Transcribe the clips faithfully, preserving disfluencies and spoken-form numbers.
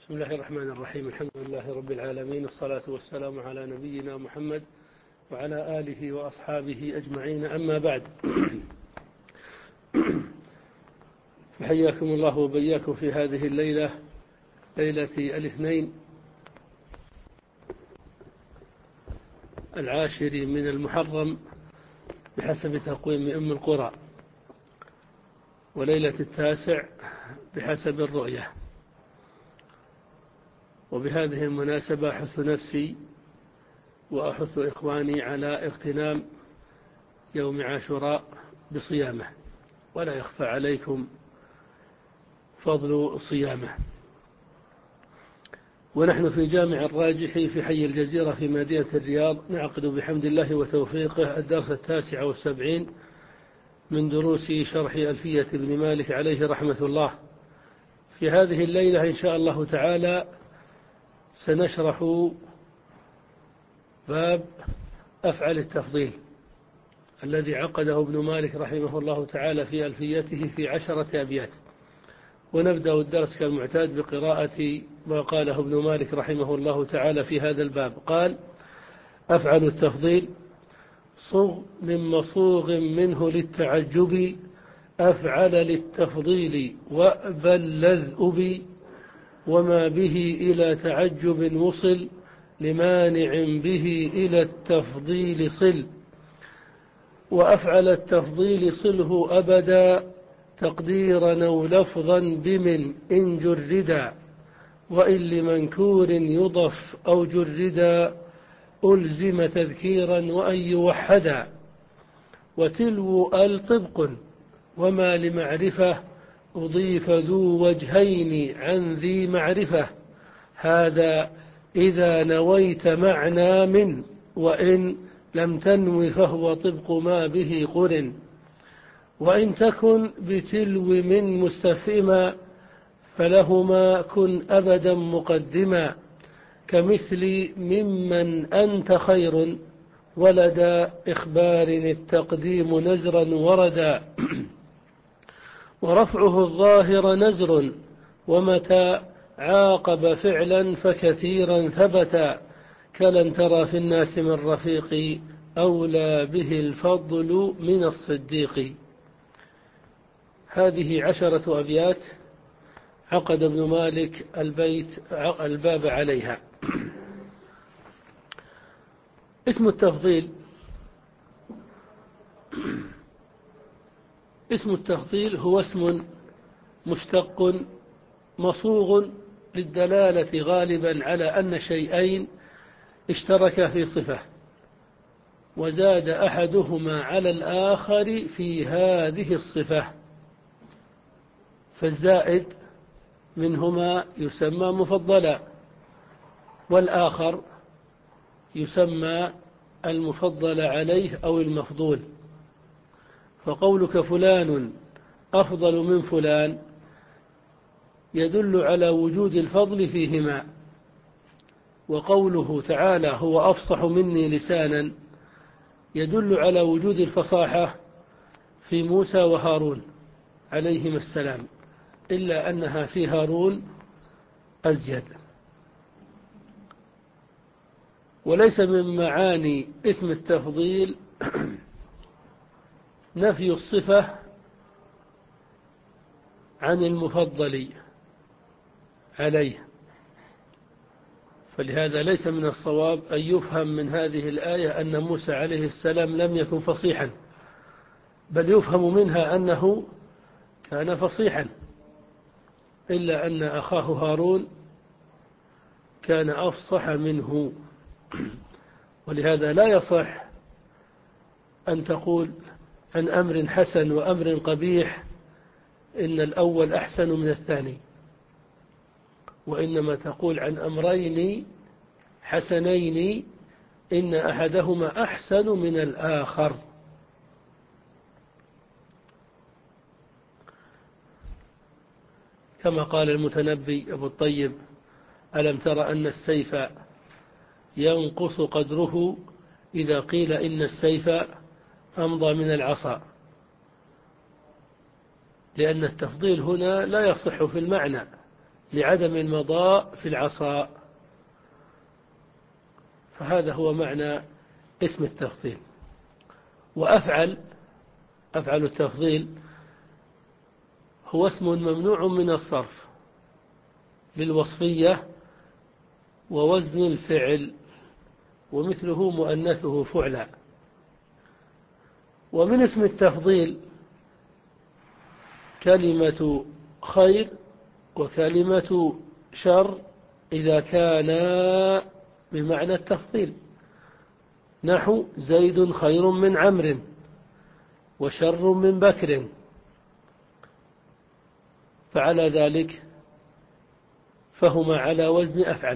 بسم الله الرحمن الرحيم. الحمد لله رب العالمين، والصلاة والسلام على نبينا محمد وعلى آله وأصحابه أجمعين، أما بعد. فحياكم الله وبياكم في هذه الليلة، ليلة الاثنين العاشر من المحرم بحسب تقويم أم القرى، وليلة التاسع بحسب الرؤية. وبهذه المناسبة أحث نفسي وأحث إخواني على اغتنام يوم عاشوراء بصيامه، ولا يخفى عليكم فضل صيامه. ونحن في جامع الراجح في حي الجزيرة في مدينة الرياض نعقد بحمد الله وتوفيقه الدرس التاسع والسبعين من دروس شرح ألفية ابن مالك عليه رحمة الله. في هذه الليلة إن شاء الله تعالى سنشرح باب أفعل التفضيل الذي عقده ابن مالك رحمه الله تعالى في ألفيته في عشرة أبيات. ونبدأ الدرس كالمعتاد بقراءة ما قاله ابن مالك رحمه الله تعالى في هذا الباب. قال: أفعل التفضيل صغ من مصوغ منه للتعجب، أفعل للتفضيل وأبل لذ أبي، وما به إلى تعجب وصل لمانع به إلى التفضيل صل. وأفعل التفضيل صله أبدا تقديرا أو لفظا بمن إن جردا، وإن لمنكور يضف أو جردا ألزم تذكيرا وأن يوحدا. وتلو ال طبق وما لمعرفة أضيف ذو وجهين عن ذي معرفة، هذا إذا نويت معنى من، وإن لم تنو فهو طبق ما به قرن. وإن تكن بتلو من مستفهما فلهما كن أبدا مقدما، كمثل ممن أنت خير ولدى إخبار التقديم نزرا وردا. ورفعه الظاهر نزر، ومتى عاقب فعلا فكثيرا ثبتا، كلن ترى في الناس من رفيق أولى به الفضل من الصديق. هذه عشرة أبيات عقد ابن مالك البيت الباب عليها. اسم التفضيل اسم التفضيل هو اسم مشتق مصوغ للدلالة غالبا على أن شيئين اشتركا في صفة وزاد أحدهما على الآخر في هذه الصفة، فالزائد منهما يسمى مفضلا، والآخر يسمى المفضل عليه أو المفضول. فقولك فلان أفضل من فلان يدل على وجود الفضل فيهما، وقوله تعالى هو أفصح مني لسانا يدل على وجود الفصاحة في موسى وهارون عليهما السلام، إلا أنها في هارون أزيد. وليس من معاني اسم التفضيل نفي الصفة عن المفضل عليه، فلهذا ليس من الصواب أن يفهم من هذه الآية أن موسى عليه السلام لم يكن فصيحا، بل يفهم منها أنه كان فصيحا، إلا أن أخاه هارون كان أفصح منه. ولهذا لا يصح أن تقول عن أمر حسن وأمر قبيح إن الأول أحسن من الثاني، وإنما تقول عن أمرين حسنين إن أحدهما أحسن من الآخر. كما قال المتنبي أبو الطيب: ألم تر أن السيف ينقص قدره إذا قيل إن السيف أمضى من العصا، لأن التفضيل هنا لا يصح في المعنى، لعدم المضاء في العصا. فهذا هو معنى اسم التفضيل. وأفعل أفعل التفضيل هو اسم ممنوع من الصرف للوصفية ووزن الفعل، ومثله مؤنثه فعلا. ومن اسم التفضيل كلمة خير وكلمة شر إذا كانا بمعنى التفضيل، نحو زيد خير من عمرو وشر من بكر، فعلى ذلك فهما على وزن أفعل،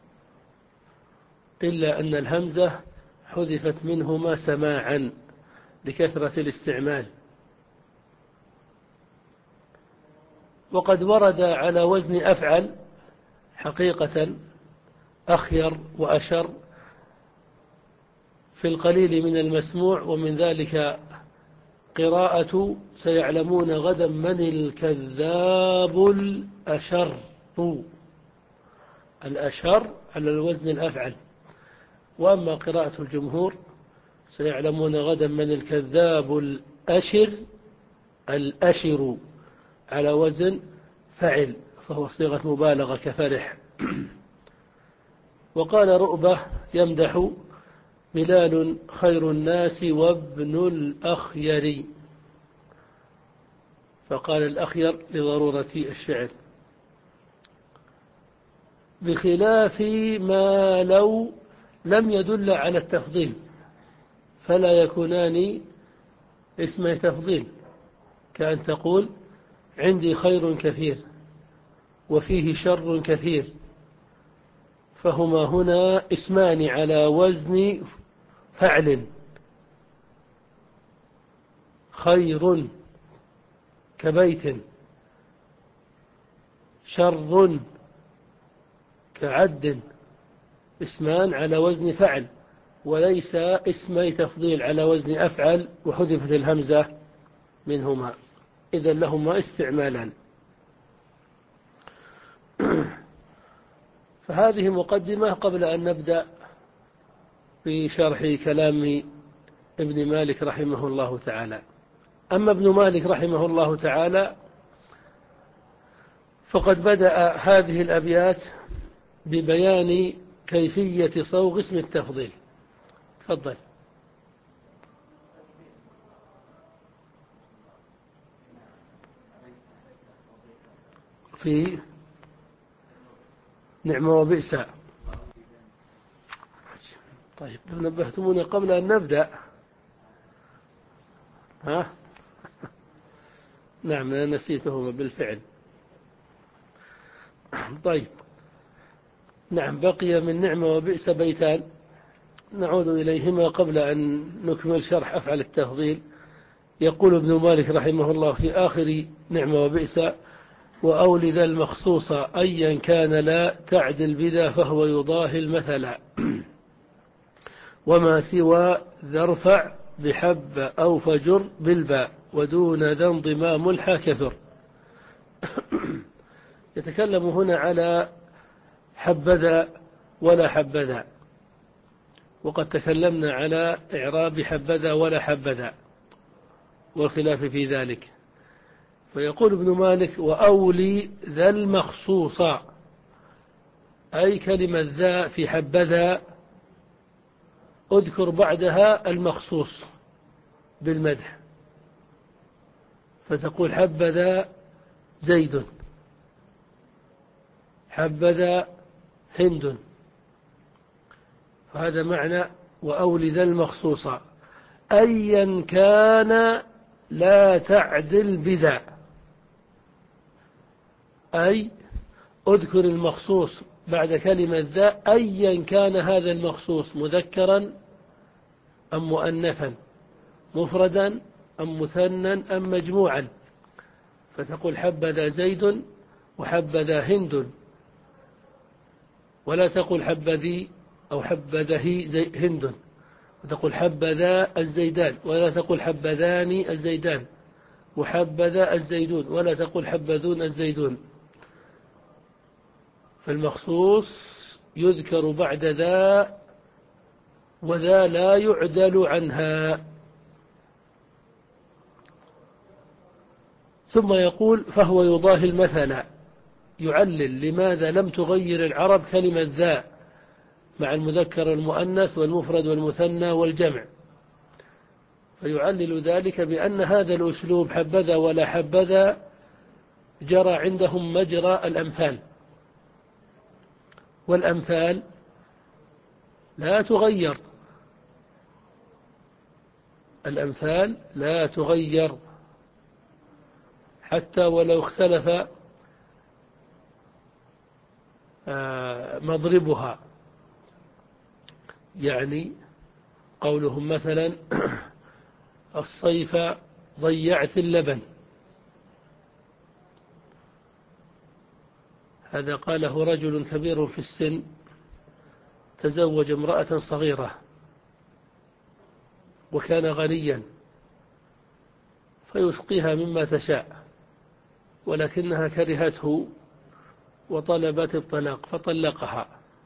إلا أن الهمزة حذفت منهما سماعا لكثرة الاستعمال. وقد ورد على وزن أفعل حقيقة أخير وأشر في القليل من المسموع، ومن ذلك قراءة سيعلمون غدا من الكذاب الأشر. الأشر على الوزن الأفعل. وأما قراءة الجمهور سيعلمون غدا من الكذاب الأشر الأشر على وزن فعل، فهو صيغة مبالغة كفرح. وقال رؤبة يمدح بلال خير الناس وابن الأخير، فقال الأخير لضرورة الشعر، بخلاف ما لو لم يدل على التفضيل فلا يكونان اسم تفضيل، كأن تقول عندي خير كثير وفيه شر كثير، فهما هنا اسمان على وزن فعل. خير كبيت، شر كعد، اسمان على وزن فعل وليس اسمي تفضيل على وزن أفعل وحذفت الهمزة منهما، إذن لهما استعمالان. فهذه مقدمة قبل أن نبدأ في شرح كلام ابن مالك رحمه الله تعالى. أما ابن مالك رحمه الله تعالى فقد بدأ هذه الأبيات ببيان كيفية صوغ اسم التفضيل. تفضل. في نعمة وبئس. طيب لو نبهتموني قبل أن نبدأ. ها؟ نعم أنا نسيتهما بالفعل. طيب نعم، بقي من نعمة وبئس بيتان نعود إليهما قبل أن نكمل شرح أفعل التفضيل. يقول ابن مالك رحمه الله في آخر نعمة وبئس: وأول ذا المخصوص أيا كان لا تعدل بذا فهو يضاهي المثل، وما سوى ذا ارفع بحب أو فجر بالباء، ودون ذا انضمام الحا كثر. يتكلم هنا على حبذا ولا حبذا، وقد تكلمنا على إعراب حبذا ولا حبذا والخلاف في ذلك. فيقول ابن مالك: وأولي ذا المخصوص، أي كلمة ذا في حبذا أذكر بعدها المخصوص بالمدح، فتقول حبذا زيد، حبذا هند. فهذا معنى وأولي ذا المخصوص أيا كان لا تعدل بذا، أي أذكر المخصوص بعد كلمة ذا أيا كان هذا المخصوص مذكرا أم مؤنثا، مفردا أم مثنى أم مجموعا. فتقول حبذا زيد وحبذا هند، ولا تقول حبذي أو حبذه هند، وتقول حبذا الزيدان، ولا تقول حبذان الزيدان، وحبذا الزيدون، ولا تقول حبذون الزيدون. فالمخصوص يذكر بعد ذا، وذا لا يعدل عنها. ثم يقول فهو يضاهي المثل، يعلل لماذا لم تغير العرب كلمة ذا مع المذكر والمؤنث والمفرد والمثنى والجمع، فيعلل ذلك بأن هذا الأسلوب حبذا ولا حبذا جرى عندهم مجرى الأمثال، والأمثال لا تغير، الأمثال لا تغير حتى ولو اختلف مضربها. يعني قولهم مثلا الصيف ضيعت اللبن، هذا قاله رجل كبير في السن تزوج امرأة صغيرة وكان غنيا، فيسقيها مما تشاء، ولكنها كرهته وطلبت الطلاق فطلقها،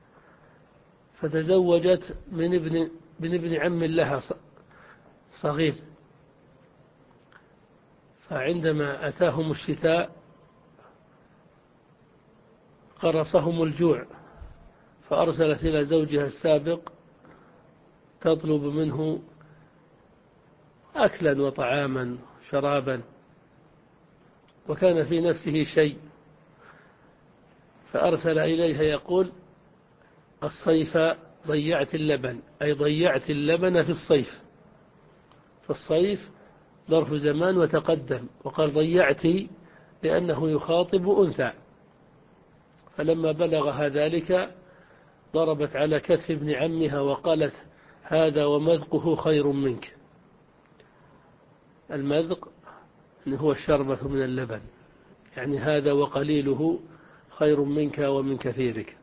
فتزوجت من ابن من ابن عم لها صغير. فعندما أتاهم الشتاء قرصهم الجوع، فأرسلت إلى زوجها السابق تطلب منه أكلا وطعاما شرابا، وكان في نفسه شيء، فأرسل إليها يقول الصيف ضيعت اللبن، أي ضيعت اللبن في الصيف، فالصيف ظرف زمان وتقدم، وقال ضيعتي لأنه يخاطب أنثى. فلما بلغها ذلك ضربت على كتف ابن عمها وقالت هذا ومذقه خير منك. المذق هو الشربة من اللبن، يعني هذا وقليله خير منك ومن كثيرك.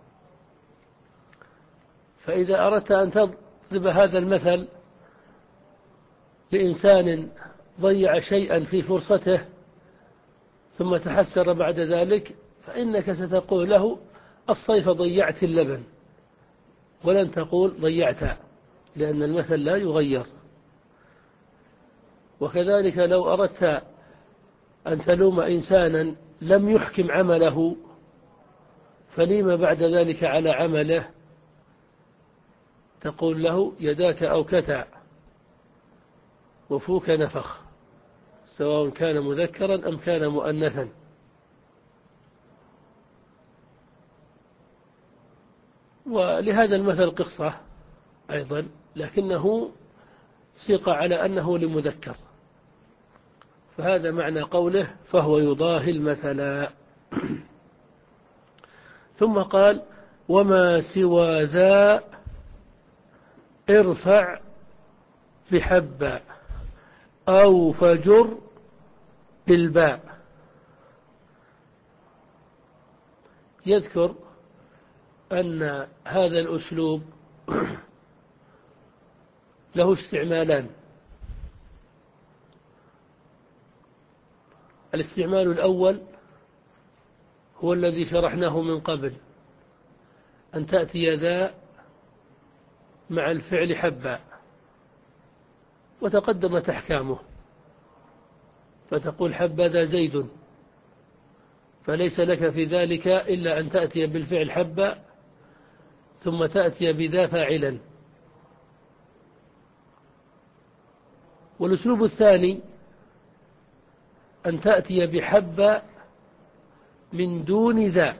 فإذا أردت أن تضرب هذا المثل لإنسان ضيع شيئا في فرصته ثم تحسر بعد ذلك، فإنك ستقول له الصيف ضيعت اللبن، ولن تقول ضيعتها، لأن المثل لا يغير. وكذلك لو أردت أن تلوم إنسانا لم يحكم عمله فليم بعد ذلك على عمله، تقول له يداك أوكتا وفوك نفخ، سواء كان مذكرا أم كان مؤنثا. ولهذا المثل قصة أيضا، لكنه سيق على أنه لمذكر، فهذا معنى قوله فهو يضاهي المثل. ثم قال وما سوى ذا ارفع بحبة أو فجر بالباء. يذكر أن هذا الأسلوب له استعمالان. الاستعمال الأول هو الذي شرحناه من قبل، أن تأتي ذا مع الفعل حبا وتقدمت أحكامه، فتقول حبذا زيد، فليس لك في ذلك إلا أن تأتي بالفعل حبا ثم تأتي بذا فاعلا. والأسلوب الثاني أن تأتي بحب من دون ذا،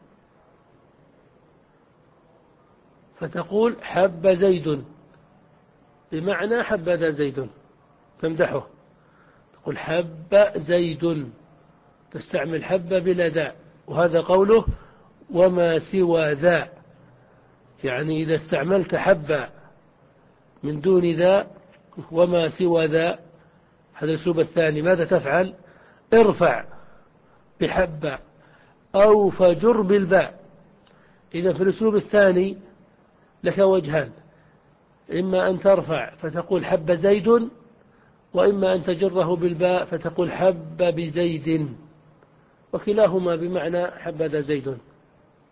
فتقول حب زيد، بمعنى حبذا زيد، تمدحه، تقول حب زيد، تستعمل حب بلا ذا. وهذا قوله وما سوى ذا، يعني إذا استعملت حب من دون ذا وما سوى ذا، هذا الأسلوب الثاني، ماذا تفعل؟ ارفع بحب أو فجر بالباء. إذا في الأسلوب الثاني لك وجهان، إما أن ترفع فتقول حب زيد، وإما أن تجره بالباء فتقول حب بزيد، وكلاهما بمعنى حبذا زيد.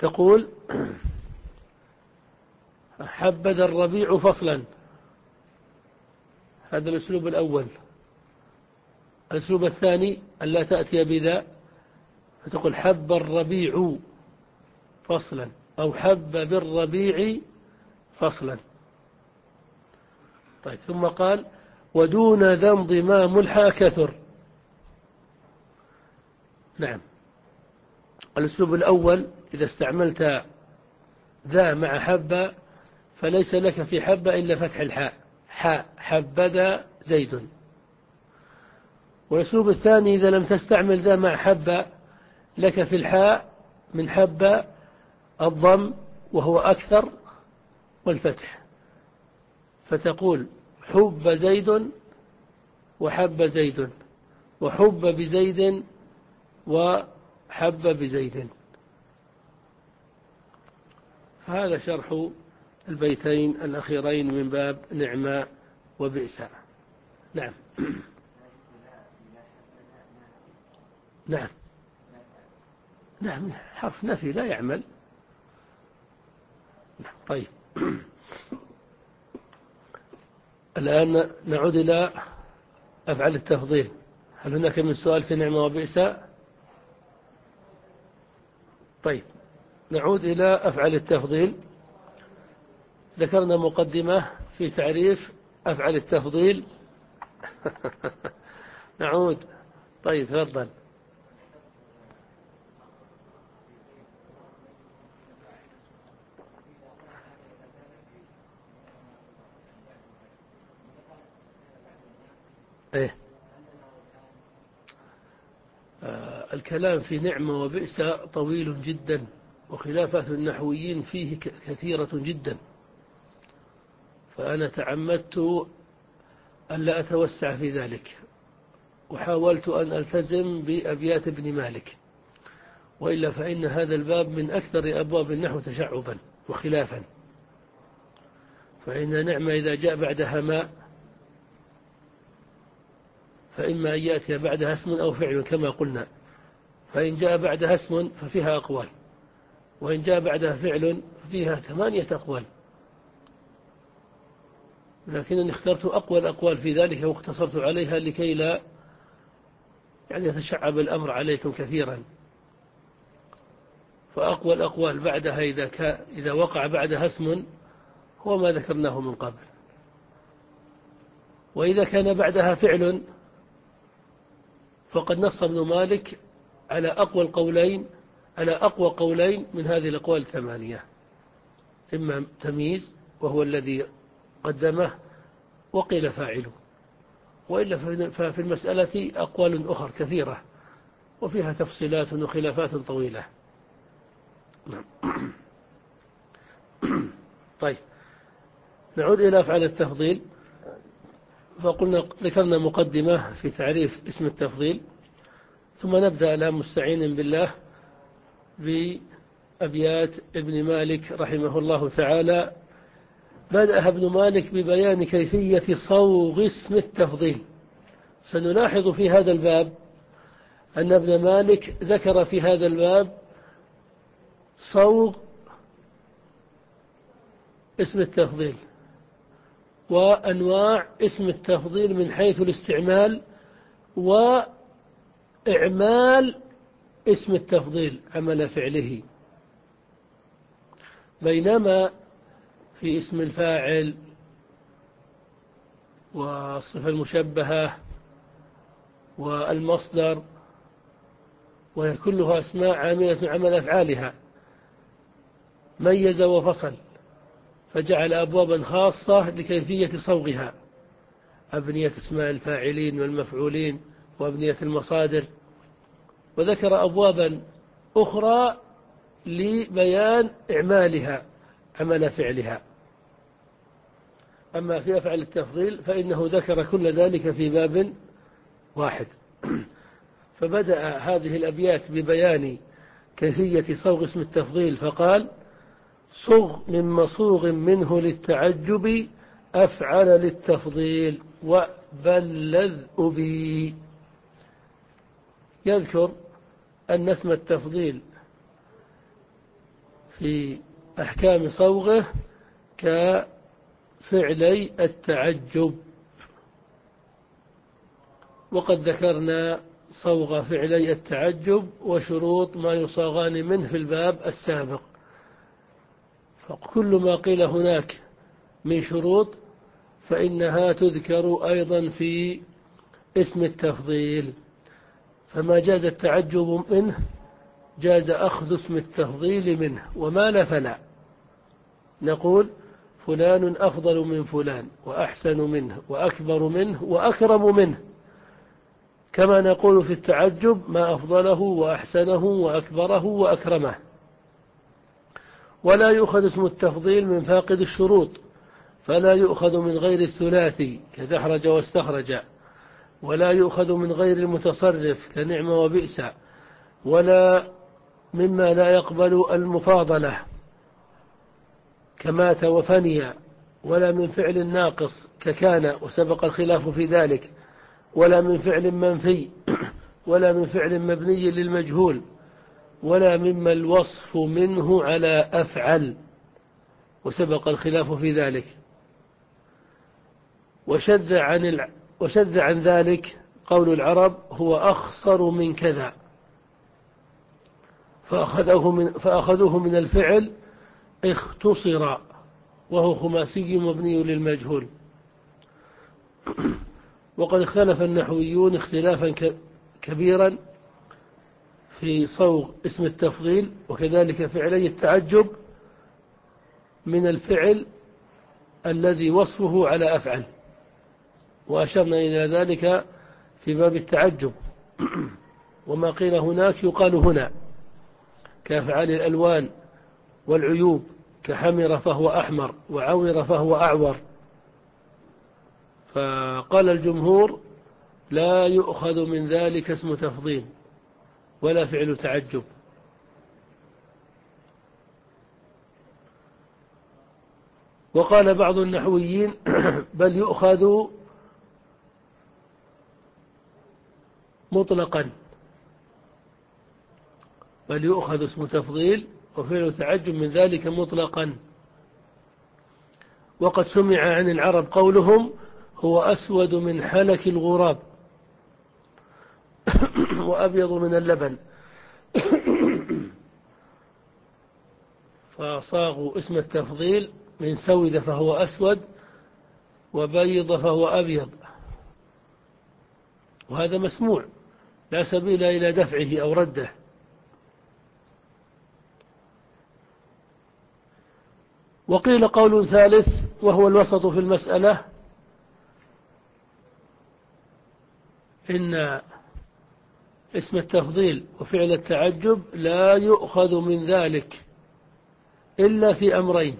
تقول حبذا الربيع فصلا، هذا الأسلوب الأول. الأسلوب الثاني ألا تأتي بذا، فتقول حب الربيع فصلا، أو حب بالربيع فصلا. طيب، ثم قال ودون ذا انضمام الحاء كثر. نعم، الأسلوب الأول إذا استعملت ذا مع حب فليس لك في حب إلا فتح الحاء، حاء حبذا زيد. والأسلوب الثاني إذا لم تستعمل ذا مع حب لك في الحاء من حب الضم وهو أكثر والفتح، فتقول حب زيد وحب زيد، وحب بزيد وحب بزيد. هذا شرح البيتين الأخيرين من باب نعمة وبئس. نعم. نعم نعم، حرف نفي لا يعمل. نعم. طيب، الآن نعود إلى أفعال التفضيل. هل هناك من سؤال في نعمة وبئس؟ طيب، نعود إلى أفعال التفضيل. ذكرنا مقدمة في تعريف أفعال التفضيل. نعود. طيب، تفضل. إيه؟ آه الكلام في نعمة وبئس طويل جدا، وخلافات النحويين فيه كثيرة جدا، فأنا تعمدت ألا أتوسع في ذلك، وحاولت أن ألتزم بأبيات ابن مالك، وإلا فإن هذا الباب من أكثر أبواب النحو تشعبا وخلافا. فإن نعمة إذا جاء بعدها ما فإما أن يأتي بعدها اسم أو فعل كما قلنا، فإن جاء بعدها اسم ففيها أقوال، وإن جاء بعدها فعل ففيها ثمانية أقوال، لكنني اخترت أقوى الأقوال في ذلك واقتصرت عليها لكي لا يعني يتشعب الأمر عليكم كثيرا. فأقوى الأقوال بعدها إذا, كان إذا وقع بعدها اسم هو ما ذكرناه من قبل، وإذا كان بعدها فعل فقد نص ابن مالك على أقوى القولين على أقوى قولين من هذه الأقوال الثمانية، إما تمييز وهو الذي قدمه وقيل فاعله، وإلا ففي المسألة أقوال أخرى كثيرة وفيها تفصيلات وخلافات طويلة. طيب، نعود إلى أفعال التفضيل. فقلنا ذكرنا مقدمة في تعريف اسم التفضيل، ثم نبدأ الآن مستعين بالله بأبيات ابن مالك رحمه الله تعالى. بدأ ابن مالك ببيان كيفية صوغ اسم التفضيل. سنلاحظ في هذا الباب أن ابن مالك ذكر في هذا الباب صوغ اسم التفضيل وأنواع اسم التفضيل من حيث الاستعمال وإعمال اسم التفضيل عمل فعله، بينما في اسم الفاعل والصفة المشبهة والمصدر وهي كلها أسماء عاملة عمل أفعالها ميز وفصل، فجعل أبوابا خاصة لكيفية صوغها، أبنية اسماء الفاعلين والمفعولين وأبنية المصادر، وذكر أبوابا أخرى لبيان إعمالها عمل فعلها. أما في أفعال التفضيل فإنه ذكر كل ذلك في باب واحد. فبدأ هذه الأبيات ببيان كيفية صوغ اسم التفضيل، فقال صغ من مصوغ منه للتعجب أفعل للتفضيل وبلذ أبي. يذكر أن اسم التفضيل في أحكام صوغه كفعلي التعجب. وقد ذكرنا صوغ فعلي التعجب وشروط ما يصاغان منه في الباب السابق، فكل ما قيل هناك من شروط فإنها تذكر أيضا في اسم التفضيل، فما جاز التعجب منه جاز أخذ اسم التفضيل منه، وما لا فلا. نقول فلان أفضل من فلان وأحسن منه وأكبر منه وأكرم منه، كما نقول في التعجب ما أفضله وأحسنه وأكبره وأكرمه. ولا يؤخذ اسم التفضيل من فاقد الشروط، فلا يؤخذ من غير الثلاثي كدحرج واستخرج، ولا يؤخذ من غير المتصرف كنعم وبئس، ولا مما لا يقبل المفاضلة كمات وفني، ولا من فعل ناقص ككان وسبق الخلاف في ذلك، ولا من فعل منفي، ولا من فعل مبني للمجهول، ولا مما الوصف منه على أفعل وسبق الخلاف في ذلك. وشذ عن الع... وشذ عن ذلك قول العرب هو أخصر من كذا، فأخذوه من, فأخذوه من الفعل اختصر، وهو خماسي مبني للمجهول. وقد اختلف النحويون اختلافا كبيرا في صوغ اسم التفضيل، وكذلك فعلي التعجب من الفعل الذي وصفه على أفعل، وأشرنا إلى ذلك في باب التعجب. وما قيل هناك يقال هنا كأفعال الألوان والعيوب، كحمر فهو أحمر وعور فهو أعور. فقال الجمهور لا يؤخذ من ذلك اسم تفضيل ولا فعل تعجب. وقال بعض النحويين بل يؤخذ مطلقا، بل يؤخذ اسم تفضيل وفعل تعجب من ذلك مطلقا. وقد سمع عن العرب قولهم هو أسود من حلك الغراب وأبيض من اللبن، فصاغوا اسم التفضيل من سود فهو أسود وبيض فهو أبيض، وهذا مسموع لا سبيل إلى دفعه أو رده. وقيل قول ثالث وهو الوسط في المسألة، إن اسم التفضيل وفعل التعجب لا يؤخذ من ذلك إلا في أمرين: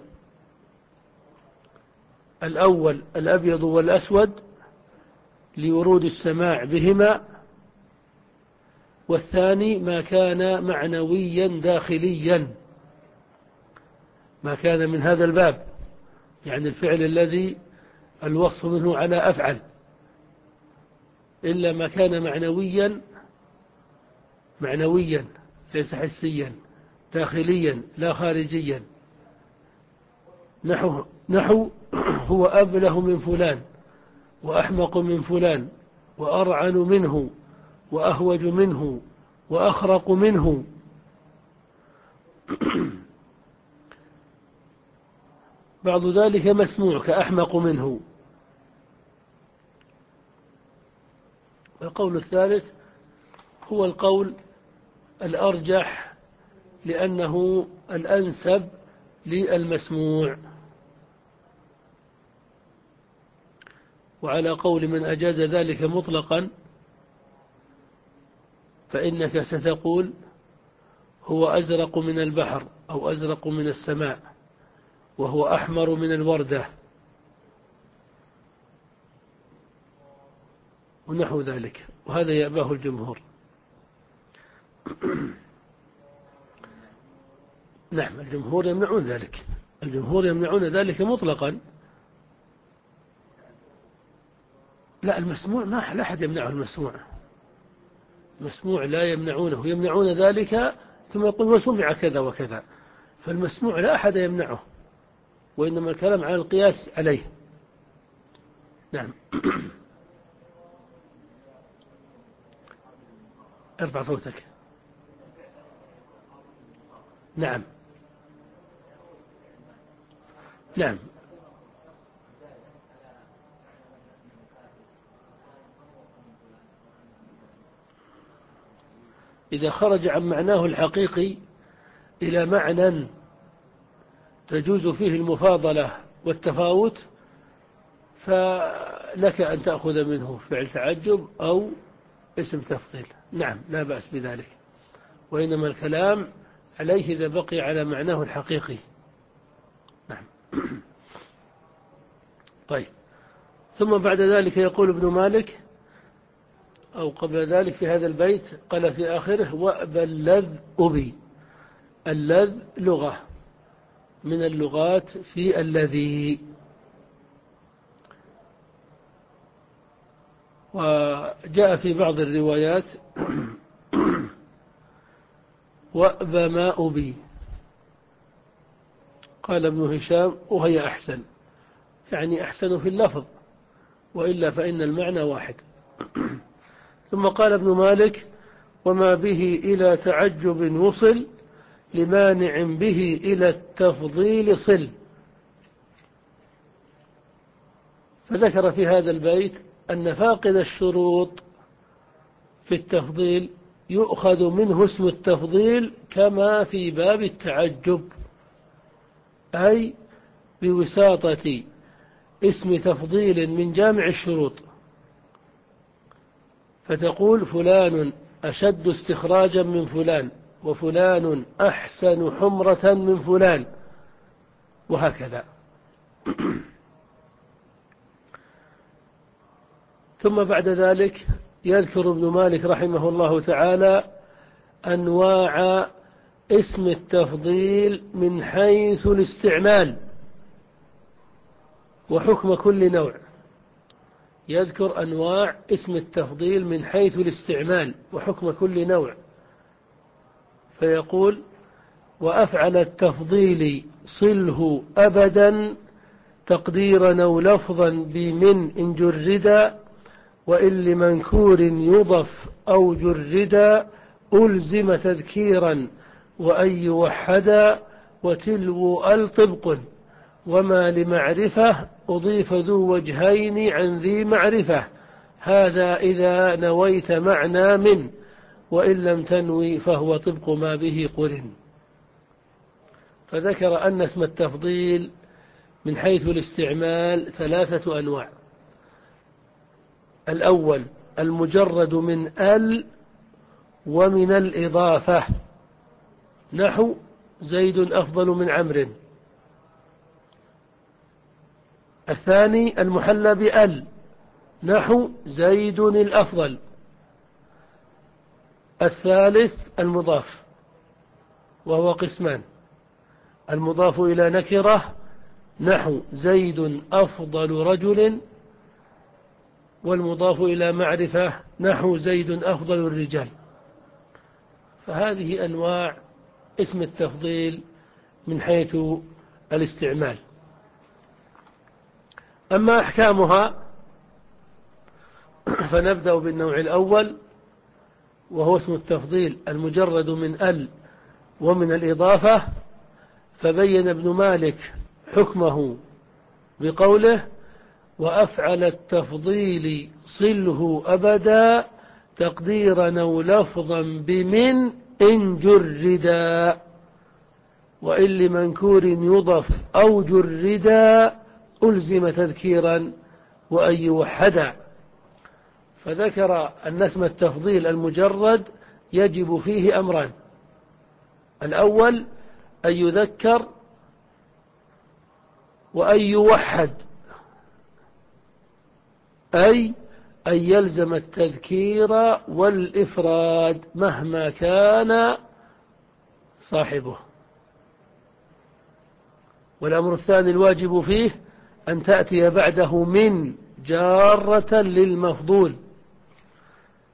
الأول الأبيض والأسود لورود السماع بهما، والثاني ما كان معنويا داخليا، ما كان من هذا الباب، يعني الفعل الذي الوصف منه على أفعل، إلا ما كان معنويا معنويا ليس حسيا داخليا لا خارجيا، نحو, نحو هو أبله من فلان وأحمق من فلان وأرعن منه وأهوج منه وأخرق منه. بعض ذلك مسموع كأحمق منه. القول الثالث هو القول الأرجح لأنه الأنسب للمسموع، وعلى قول من أجاز ذلك مطلقا فإنك ستقول هو أزرق من البحر أو أزرق من السماء وهو أحمر من الوردة ونحو ذلك، وهذا يأباه الجمهور. نعم الجمهور يمنعون ذلك، الجمهور يمنعون ذلك مطلقا. لا المسموع ما لا أحد يمنعه، المسموع المسموع لا يمنعونه، يمنعون ذلك ثم يقول وسمع كذا وكذا، فالمسموع لا أحد يمنعه، وإنما الكلام على القياس عليه. نعم. ارفع صوتك. نعم نعم. إذا خرج عن معناه الحقيقي إلى معنى تجوز فيه المفاضلة والتفاوت، فلك أن تأخذ منه فعل تعجب أو اسم تفضيل. نعم لا بأس بذلك، وإنما الكلام عليه إذا بقي على معناه الحقيقي. نعم. طيب، ثم بعد ذلك يقول ابن مالك، أو قبل ذلك في هذا البيت قال في آخره: وأبى اللذ أبي. اللذ لغة من اللغات في الذي، وجاء في بعض الروايات وأبى ما أبي. قال ابن هشام: وهي أحسن، يعني أحسن في اللفظ، وإلا فإن المعنى واحد. ثم قال ابن مالك: وما به إلى تعجب وصل، لمانع به إلى التفضيل صل. فذكر في هذا البيت أن فاقد الشروط في التفضيل يؤخذ منه اسم التفضيل كما في باب التعجب، أي بوساطة اسم تفضيل من جامع الشروط، فتقول: فلان أشد استخراجا من فلان، وفلان أحسن حمرة من فلان، وهكذا. ثم بعد ذلك يذكر ابن مالك رحمه الله تعالى أنواع اسم التفضيل من حيث الاستعمال وحكم كل نوع. يذكر أنواع اسم التفضيل من حيث الاستعمال وحكم كل نوع، فيقول: وأفعل التفضيل صله أبدا، تقديرا أو لفظا بمن إن جردا، وإن لمنكور يضف أو جردا، ألزم تذكيرا وأن يوحدا، وتلو الطبق، وما لمعرفة أضيف ذو وجهين عن ذي معرفة، هذا إذا نويت معنى من، وإن لم تنوي فهو طبق ما به قرن. فذكر أن اسم التفضيل من حيث الاستعمال ثلاثة أنواع: الأول المجرد من ال ومن الإضافة، نحو زيد أفضل من عمرو. الثاني المحلى بأل، نحو زيد الأفضل. الثالث المضاف، وهو قسمان: المضاف إلى نكرة، نحو زيد أفضل رجل، والمضاف إلى معرفة، نحو زيد أفضل الرجال. فهذه أنواع اسم التفضيل من حيث الاستعمال. أما أحكامها فنبدأ بالنوع الأول، وهو اسم التفضيل المجرد من ال ومن الإضافة. فبين ابن مالك حكمه بقوله: وأفعل التفضيل صله أبدا، تقديرا أو لفظا بمن إن جردا، وإن لمنكور يضف أو جردا، ألزم تذكيرا وأن يوحدا. فذكر أن اسم التفضيل المجرد يجب فيه أمران: الأول أن يذكر وأن يوحد، أي أن يلزم التذكير والإفراد مهما كان صاحبه. والأمر الثاني الواجب فيه أن تأتي بعده من جارة للمفضول،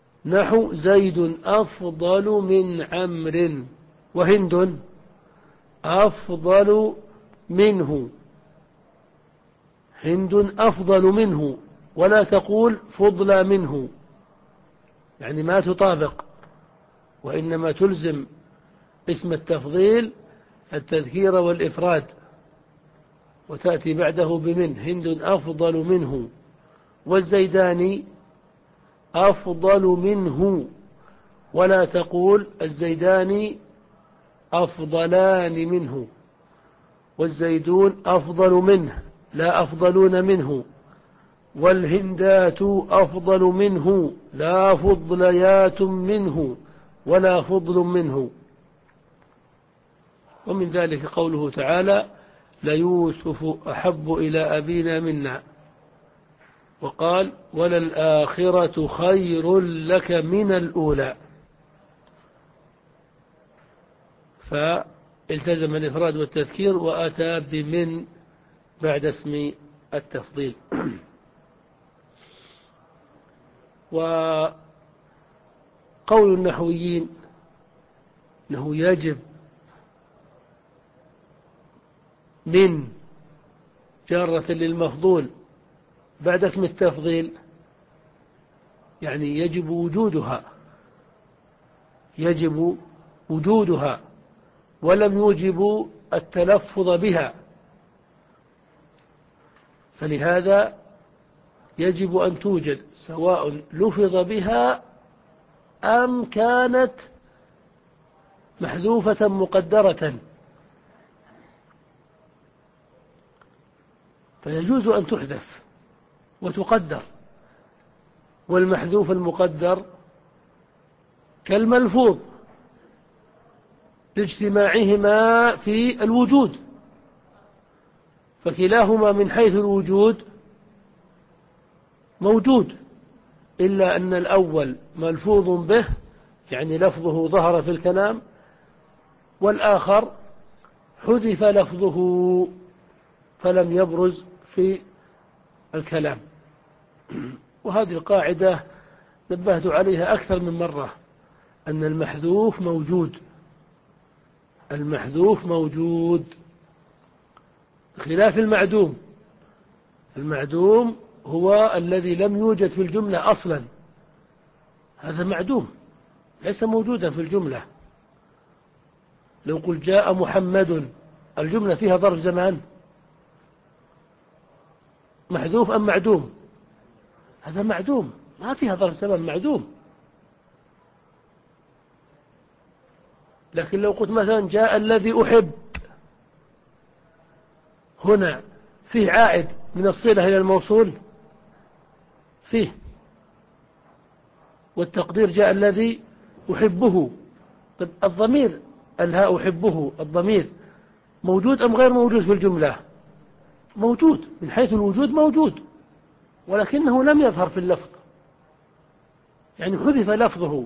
نحو زيد أفضل من عمرو، وهند أفضل منه. هند أفضل منه، ولا تقول فضل منه، يعني ما تطابق، وإنما تلزم اسم التفضيل التذكير والإفراد، وتأتي بعده بمن. هند أفضل منه، والزيداني أفضل منه، ولا تقول الزيداني أفضلان منه، والزيدون أفضل منه لا أفضلون منه، والهندات أفضل منه لا فضليات منه ولا فضل منه. ومن ذلك قوله تعالى: ليوسف أحب إلى أبينا منا، وقال: وللآخرة خير لك من الأولى. فالتزم الإفراد والتذكير وأتى بمن بعد اسم التفضيل. وقول النحويين أنه يجب من جارة للمفضول بعد اسم التفضيل، يعني يجب وجودها، يجب وجودها، ولم يوجبوا التلفظ بها، فلهذا يجب أن توجد سواء لفظ بها أم كانت محذوفة مقدرة، فيجوز أن تحذف وتقدر. والمحذوف المقدر كالملفوظ لاجتماعهما في الوجود، فكلاهما من حيث الوجود موجود، إلا أن الأول ملفوظ به، يعني لفظه ظهر في الكلام، والآخر حذف لفظه فلم يبرز في الكلام. وهذه القاعدة نبهت عليها أكثر من مرة، أن المحذوف موجود، المحذوف موجود خلاف المعدوم. المعدوم هو الذي لم يوجد في الجملة أصلا، هذا معدوم ليس موجودا في الجملة. لو قل جاء محمد، الجملة فيها ظرف زمان محذوف أم معدوم؟ هذا معدوم، ما فيها ظرف زمان، معدوم. لكن لو قلت مثلا جاء الذي أحب، هنا فيه عائد من الصلة إلى الموصول فيه، والتقدير جاء الذي أحبه. طيب الضمير الها أحبه، الضمير موجود أم غير موجود في الجملة؟ موجود، من حيث الوجود موجود، ولكنه لم يظهر في اللفظ، يعني حذف لفظه.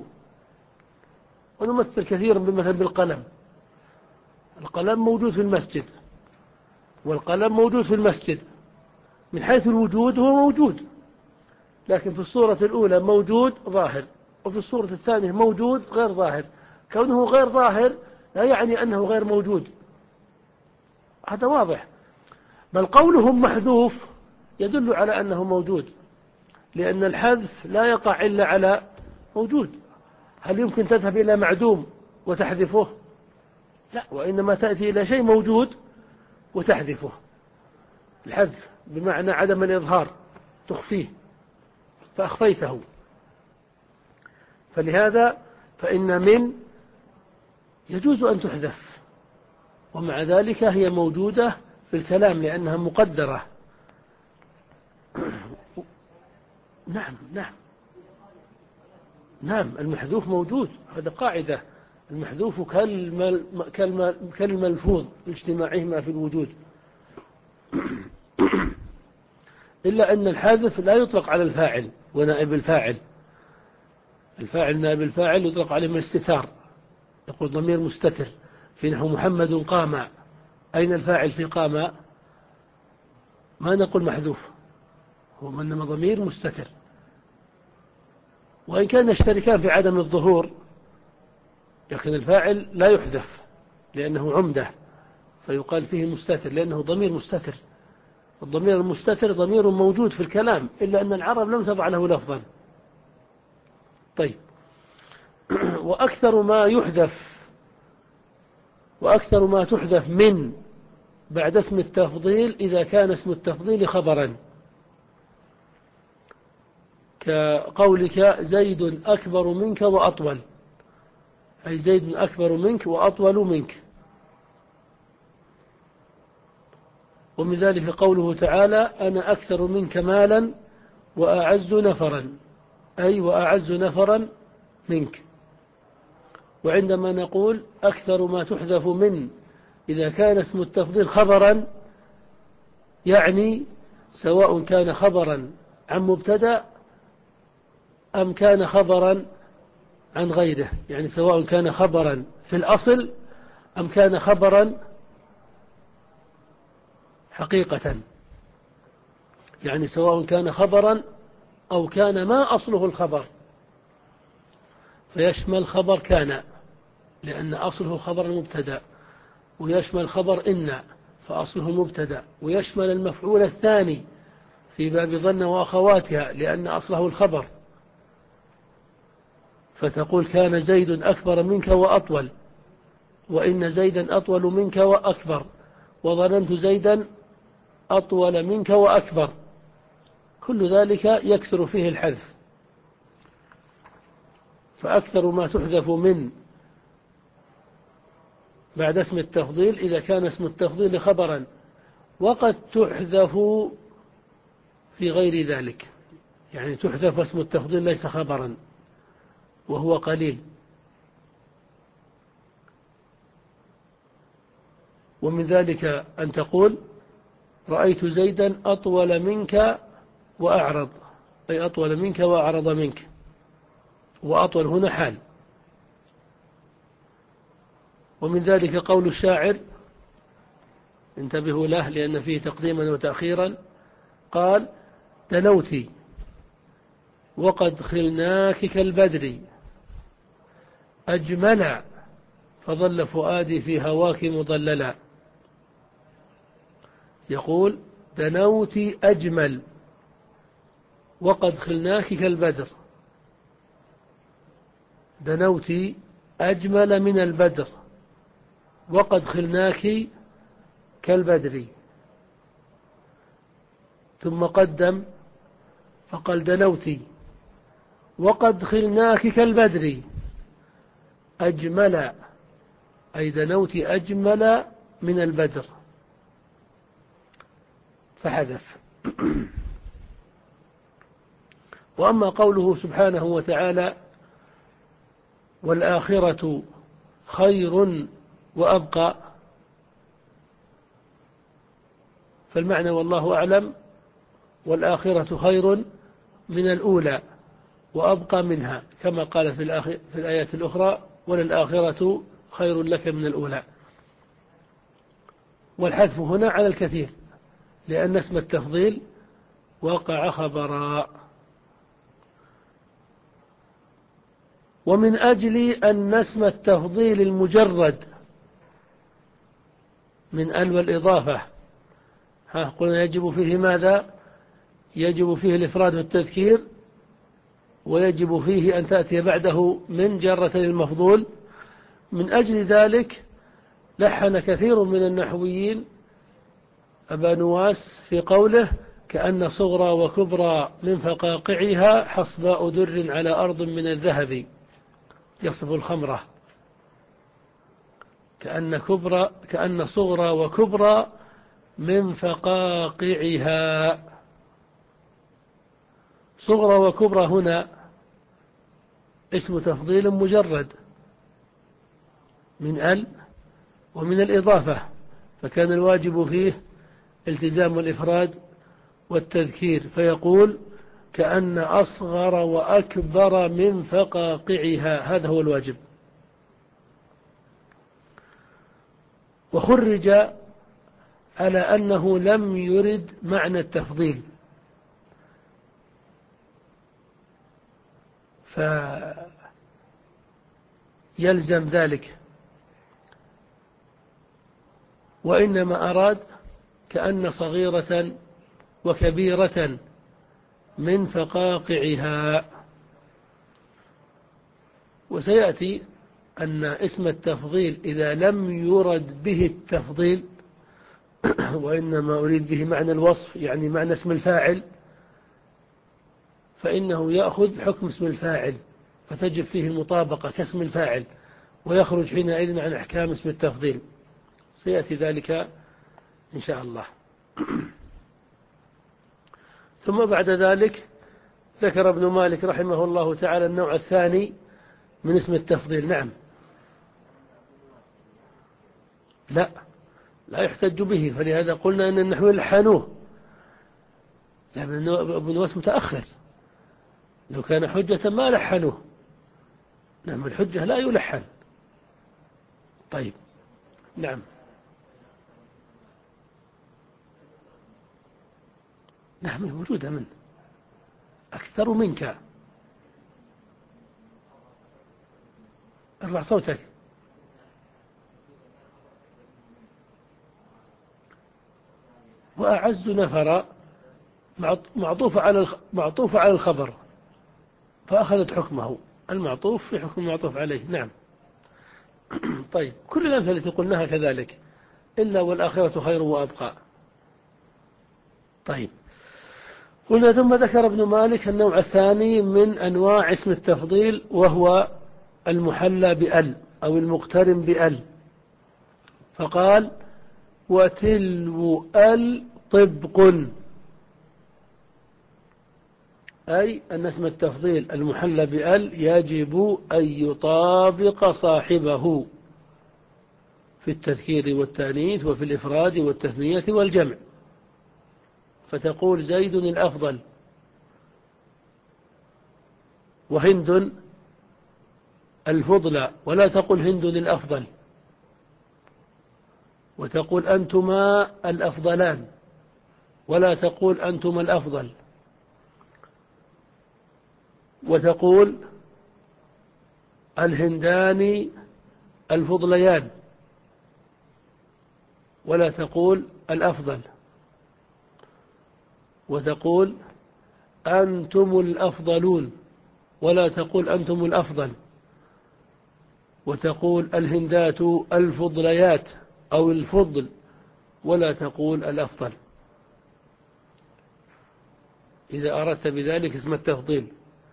ونمثل كثيرا بمثل بالقلم. القلم موجود في المسجد، والقلم موجود في المسجد، من حيث الوجود هو موجود، لكن في الصورة الأولى موجود ظاهر، وفي الصورة الثانية موجود غير ظاهر. كونه غير ظاهر لا يعني أنه غير موجود، هذا واضح. بل قولهم محذوف يدل على أنه موجود، لأن الحذف لا يقع إلا على موجود. هل يمكن تذهب إلى معدوم وتحذفه؟ لا، وإنما تأتي إلى شيء موجود وتحذفه. الحذف بمعنى عدم الإظهار، تخفيه فأخفيته. فلهذا فإن من يجوز أن تحذف، ومع ذلك هي موجودة في الكلام لأنها مقدرة. نعم نعم نعم المحذوف موجود، هذا قاعدة. المحذوف كالملفوظ لاجتماعهما في الوجود، إلا أن الحذف لا يطلق على الفاعل ونائب الفاعل. الفاعل نائب الفاعل يطلق عليه من الاستتار، يقول ضمير مستتر في نحو محمد قام. أين الفاعل في قام؟ ما نقول محذوف، هو إنما ضمير مستتر، وإن كان يشتركان في عدم الظهور، لكن الفاعل لا يحذف لأنه عمدة، فيقال فيه مستتر لأنه ضمير مستتر. الضمير المستتر ضمير موجود في الكلام إلا أن العرب لم تضع له لفظا. طيب. وأكثر ما يحذف وأكثر ما تحذف من بعد اسم التفضيل إذا كان اسم التفضيل خبرا، كقولك زيد أكبر منك وأطول، أي زيد أكبر منك وأطول منك. ومن ذلك قوله تعالى أنا أكثر منك مالا وأعز نفرا، أي وأعز نفرا منك. وعندما نقول أكثر ما تحذف من إذا كان اسم التفضيل خبرا، يعني سواء كان خبرا عن مبتدأ أم كان خبرا عن غيره، يعني سواء كان خبرا في الأصل أم كان خبرا حقيقة، يعني سواء كان خبرا أو كان ما أصله الخبر، فيشمل خبر كان لأن أصله خبر المبتدأ، ويشمل خبر إن فأصله المبتدأ، ويشمل المفعول الثاني في باب ظن وأخواتها لأن أصله الخبر، فتقول كان زيد أكبر منك وأطول، وإن زيدا أطول منك وأكبر، وظننت زيدا أطول منك وأكبر. كل ذلك يكثر فيه الحذف. فأكثر ما تحذف من بعد اسم التفضيل إذا كان اسم التفضيل خبرا، وقد تحذف في غير ذلك، يعني تحذف اسم التفضيل ليس خبرا وهو قليل. ومن ذلك أن تقول رأيت زيدا أطول منك وأعرض، أي أطول منك وأعرض منك، وأطول هنا حال. ومن ذلك قول الشاعر، انتبهوا له لأن فيه تقديما وتأخيرا، قال دنوتي وقد خلناك كالبدر أجمل فظل فؤادي في هواك مضللا. يقول دنوتي أجمل وقد خلناك كالبدر، دنوتي أجمل من البدر وقد خلناك كالبدر. ثم قدم فقال دنوتي وقد خلناك كالبدر أجمل، أي دنوتي أجمل من البدر، فحذف. وأما قوله سبحانه وتعالى والآخرة خير وأبقى، فالمعنى والله أعلم والآخرة خير من الأولى وأبقى منها، كما قال في, في الآيات الأخرى وللآخرة خير لك من الأولى. والحذف هنا على الكثير لأن اسم التفضيل وقع خبرا. ومن أجل أن اسم التفضيل المجرد من ال والإضافة ها قلنا يجب فيه ماذا؟ يجب فيه الإفراد والتذكير، ويجب فيه أن تأتي بعده من جرة للمفضول. من أجل ذلك لحن كثير من النحويين أبا نواس في قوله كأن صغرى وكبرى من فقاقعها حصباء در على أرض من الذهب، يصف الخمرة. كأن كبرى كأن صغرى وكبرى من فقاقعها. صغرى وكبرى هنا اسم تفضيل مجرد من ال ومن الإضافة، فكان الواجب فيه التزام الإفراد والتذكير، فيقول كأن أصغر وأكبر من فقاقعها، هذا هو الواجب. وخرج على أنه لم يرد معنى التفضيل، فيلزم ذلك وإنما أراد كأن صغيرة وكبيرة من فقاقعها. وسيأتي أن اسم التفضيل إذا لم يرد به التفضيل وإنما أريد به معنى الوصف، يعني معنى اسم الفاعل، فإنه يأخذ حكم اسم الفاعل فتجب فيه المطابقة كاسم الفاعل، ويخرج حينئذ عن أحكام اسم التفضيل. سيأتي ذلك إن شاء الله. ثم بعد ذلك ذكر ابن مالك رحمه الله تعالى النوع الثاني من اسم التفضيل. نعم. لا لا يحتج به، فلهذا قلنا أن النحو لحنوه، لأن ابن واس متأخر، لو كان حجة ما لحنوه. نعم، الحجة لا يلحن. طيب. نعم. نعم موجودة منه أكثر منك. ارفع صوتك. وأعز نفر معطوف على معطوف على الخبر، فأخذت حكمه المعطوف في حكم المعطوف عليه. نعم. طيب، كل الأمثلة التي قلناها كذلك، إلا والآخرة خير وأبقى. طيب، قلنا ثم ذكر ابن مالك النوع الثاني من أنواع اسم التفضيل، وهو المحلى بأل أو المقترن بأل، فقال: وتلو أل طبق، أي أن اسم التفضيل المحلى بأل يجب أن يطابق صاحبه في التذكير والتانيث وفي الإفراد والتثنية والجمع. فتقول زيد الأفضل، وهند الفضلى، ولا تقول هند الأفضل. وتقول أنتما الأفضلان، ولا تقول أنتما الأفضل. وتقول الهندان الفضليان، ولا تقول الأفضل. وتقول أنتم الأفضلون، ولا تقول أنتم الأفضل. وتقول الهندات الفضليات أو الفضل، ولا تقول الأفضل، إذا أردت بذلك اسم التفضيل.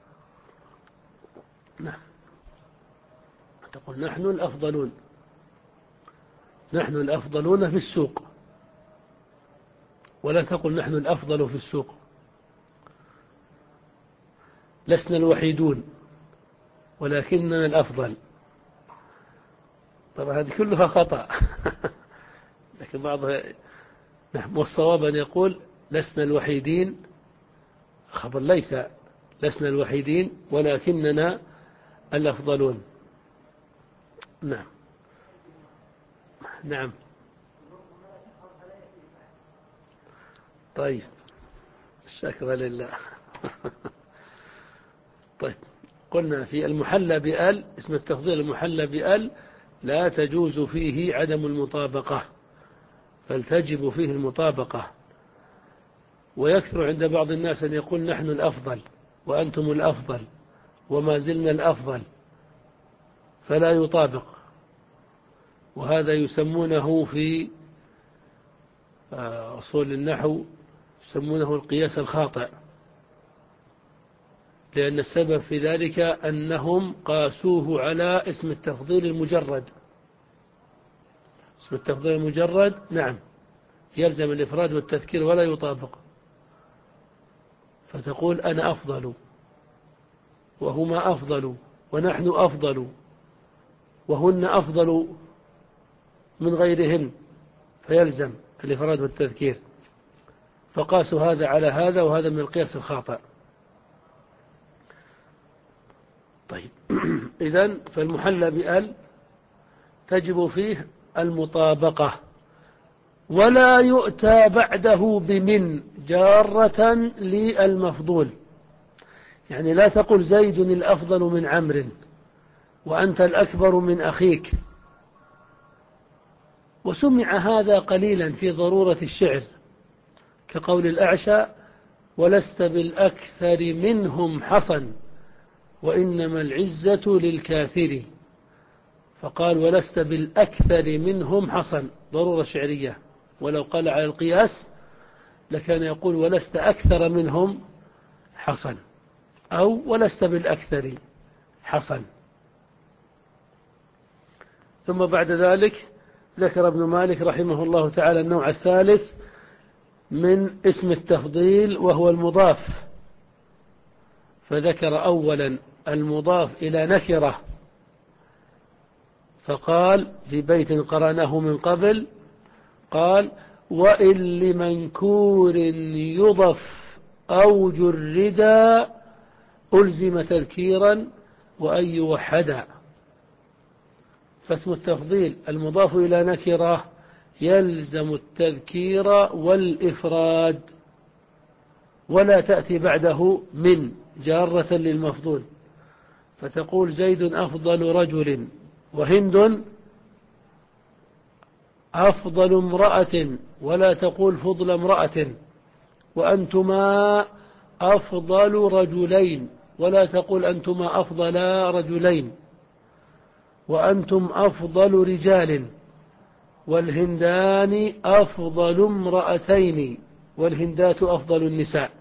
نعم. تقول نحن الأفضلون، نحن الأفضلون في السوق، ولا تقل نحن الأفضل في السوق. لسنا الوحيدون، ولكننا الأفضل. طبعا هذه كلها خطأ. لكن بعضها نعم. والصواب أن يقول لسنا الوحيدين، خبر ليس لسنا الوحيدين ولكننا الأفضلون. نعم. نعم. طيب، الشكر لله. طيب، قلنا في المحلى بأل، اسم التفضيل المحلى بأل لا تجوز فيه عدم المطابقة، بل تجب فيه المطابقة. ويكثر عند بعض الناس أن يقول نحن الأفضل وأنتم الأفضل وما زلنا الأفضل، فلا يطابق. وهذا يسمونه في أصول النحو يسمونه القياس الخاطئ، لأن السبب في ذلك أنهم قاسوه على اسم التفضيل المجرد. اسم التفضيل المجرد نعم يلزم الإفراد والتذكير ولا يطابق. فتقول أنا أفضل، وهما أفضل، ونحن أفضل، وهن أفضل من غيرهن، فيلزم الإفراد والتذكير. فقاسوا هذا على هذا، وهذا من القياس الخاطئ. طيب. إذن فالمحلى بأل تجب فيه المطابقة، ولا يؤتى بعده بمن جارة للمفضول. يعني لا تقل زيد الأفضل من عمرو وأنت الأكبر من أخيك، وسمع هذا قليلا في ضرورة الشعر، كقول الأعشى: ولست بالأكثر منهم حصن وإنما العزة للكاثر. فقال: ولست بالأكثر منهم حصن، ضرورة شعرية. ولو قال على القياس لكان يقول: ولست أكثر منهم حصن، أو ولست بالأكثر حصن. ثم بعد ذلك ذكر ابن مالك رحمه الله تعالى النوع الثالث من اسم التفضيل، وهو المضاف. فذكر أولا المضاف إلى نكرة، فقال في بيت قرأناه من قبل، قال: وإن لمنكور يضف أو جردا ألزم تذكيرا وأن يوحدا. فاسم التفضيل المضاف إلى نكرة يلزم التذكير والإفراد، ولا تأتي بعده من جارة للمفضول، فتقول: زيد أفضل رجل، وهند أفضل امرأة، ولا تقول فضل امرأة. وأنتما أفضل رجلين، ولا تقول أنتما أفضل رجلين. وأنتم أفضل رجال، والهندان أفضل امرأتين، والهندات أفضل النساء.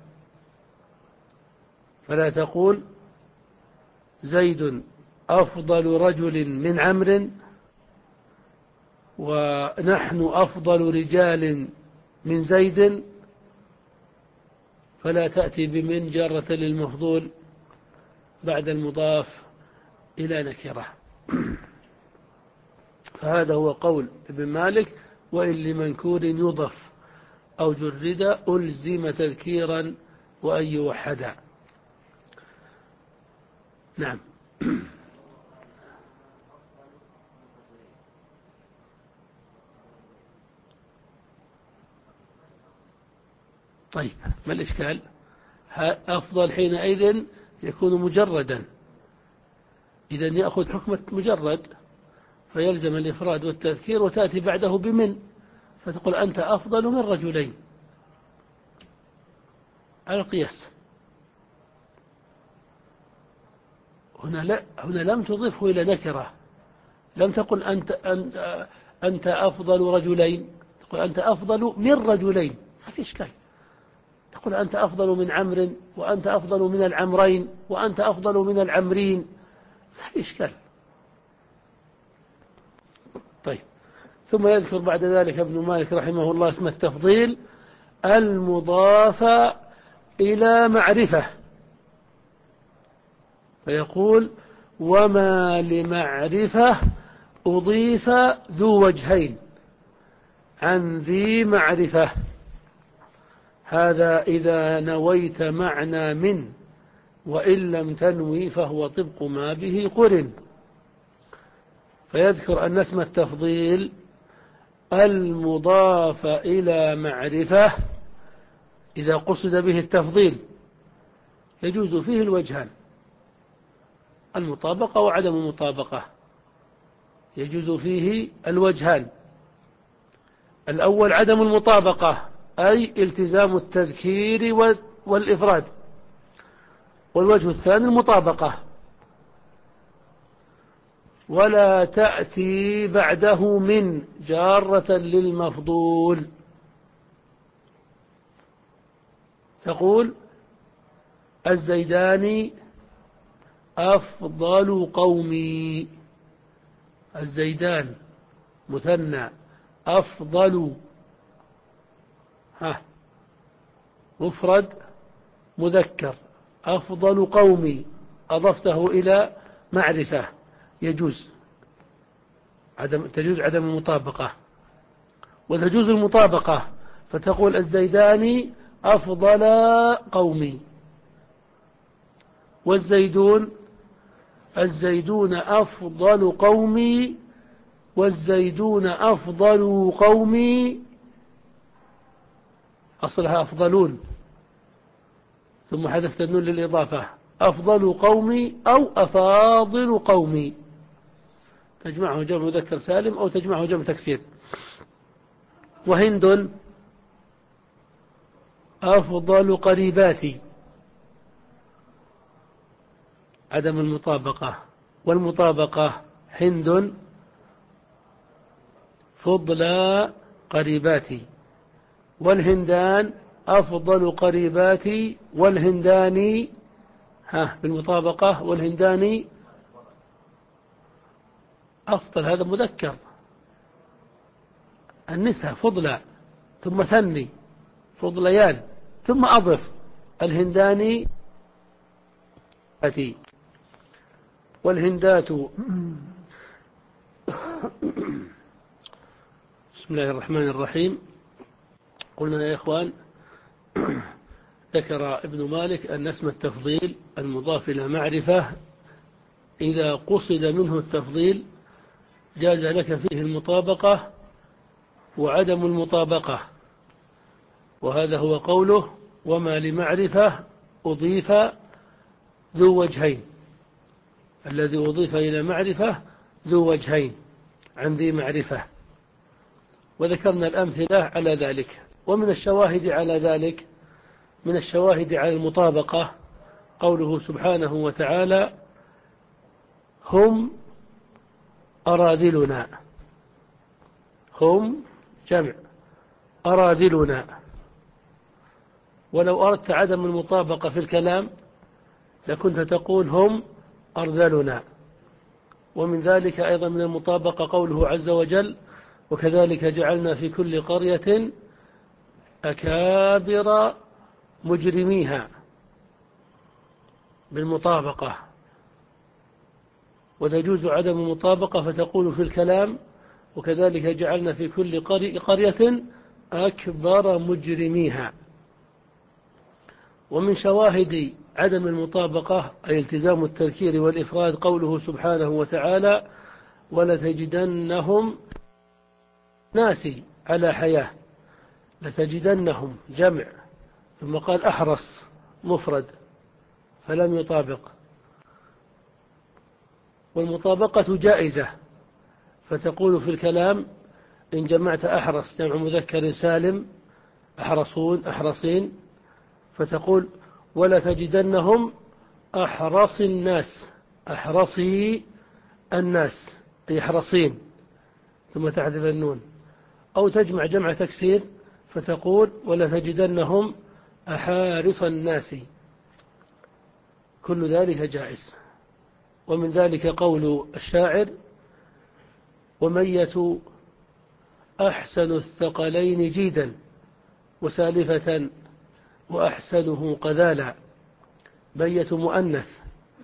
فلا تقول زيد أفضل رجل من عمرو، ونحن أفضل رجال من زيد، فلا تأتي بمن جارة للمفضول بعد المضاف إلى نكرة. فهذا هو قول ابن مالك: وإن لمنكور يضف أو جرد ألزم تذكيرا وأن يوحدا. نعم. طيب، ما الإشكال؟ أفضل حينئذ يكون مجردا، إذن يأخذ حكمة مجرد، فيلزم الإفراد والتذكير، وتأتي بعده بمن، فتقول: أنت أفضل من رجلين، على القياس. هنا لا، هنا لم تضفه إلى نكرة، لم تقل أنت أنت, أنت أفضل رجلين، تقول أنت أفضل من رجلين، ما في إشكال. تقول أنت أفضل من عمرو، وأنت أفضل من العمرين، وأنت أفضل من العمرين، ما في إشكال. طيب، ثم يذكر بعد ذلك ابن مالك رحمه الله اسم التفضيل المضاف إلى معرفة، فيقول: وما لمعرفة أضيف ذو وجهين عن ذي معرفة، هذا إذا نويت معنى من، وإن لم تنوي فهو طبق ما به قرن. فيذكر أن اسم التفضيل المضاف إلى معرفة إذا قصد به التفضيل يجوز فيه الوجهان: المطابقة وعدم المطابقة، يجوز فيه الوجهان. الأول عدم المطابقة، أي التزام التذكير والإفراد. والوجه الثاني المطابقة، ولا تأتي بعده من جارة للمفضول، تقول: الزيدان أفضل قومي. الزيدان مثنى، أفضل ها مفرد مذكر، أفضل قومي أضفته إلى معرفة، يجوز عدم تجوز عدم المطابقة. وتجوز المطابقة، فتقول: الزيدان أفضل قومي. والزيدون الزيدون أفضل قومي، والزيدون أفضل قومي، أصلها أفضلون، ثم حذفت النون للإضافة، أفضل قومي أو أفاضل قومي، تجمعه جمع مذكر سالم أو تجمعه جمع تكسير. وهند أفضل قريباتي، عدم المطابقة. والمطابقة هند فضلى قريباتي، والهندان أفضل قريباتي، والهندان ها بالمطابقة والهندان أفضل، هذا مذكر، النثى فضلى ثم ثني فضليان ثم أضف الهندان أتي. والهندات بسم الله الرحمن الرحيم. قلنا يا إخوان ذكر ابن مالك أن اسم التفضيل المضاف إلى معرفة إذا قصد منه التفضيل جاز لك فيه المطابقة وعدم المطابقة، وهذا هو قوله وما لمعرفة أضيف ذو وجهين، الذي أضيف إلى معرفة ذو وجهين عن ذي معرفة. وذكرنا الأمثلة على ذلك. ومن الشواهد على ذلك، من الشواهد على المطابقة قوله سبحانه وتعالى هم أراذلنا، هم جمع أراذلنا. ولو أردت عدم المطابقة في الكلام لكنت تقول هم أرذلنا. ومن ذلك أيضا من المطابقة قوله عز وجل وكذلك جعلنا في كل قرية أكابر مجرميها، بالمطابقة. وتجوز عدم المطابقة فتقول في الكلام وكذلك جعلنا في كل قرية أكبر مجرميها. ومن شواهد عدم المطابقة أي التزام التذكير والإفراد قوله سبحانه وتعالى ولتجدنهم ناسي على حياة، لتجدنهم جمع ثم قال أحرص مفرد فلم يطابق. والمطابقة جائزة، فتقول في الكلام إن جمعت أحرص جمع مذكر سالم أحرصون أحرصين، فتقول ولا تجدنهم أحرص الناس أحرصي الناس أي أحرصين ثم تحذف النون. أو تجمع جمع تكسير فتقول ولا تجدنهم أحارص الناس، كل ذلك جائز. ومن ذلك قول الشاعر ومية أحسن الثقلين جيدا وسالفة وأحسنه قذالا. مية مؤنث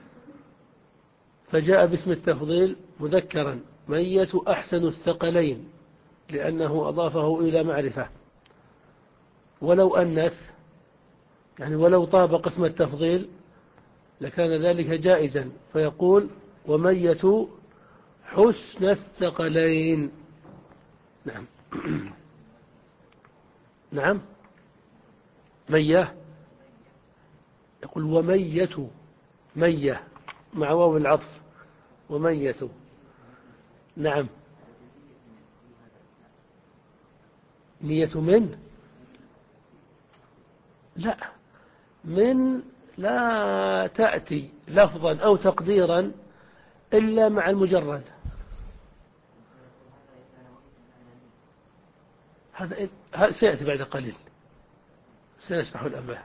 فجاء باسم التفضيل مذكرا مية أحسن الثقلين لأنه أضافه إلى معرفة. ولو أنث يعني ولو طابق اسم التفضيل لكان ذلك جائزا، فيقول ومية حسن الثقلين. نعم نعم مية، يقول ومية مية مع واو العطف ومية. نعم مية من لا من لا تأتي لفظا أو تقديرا إلا مع المجرد. هذا سيأتي بعد قليل سنشرح الأمر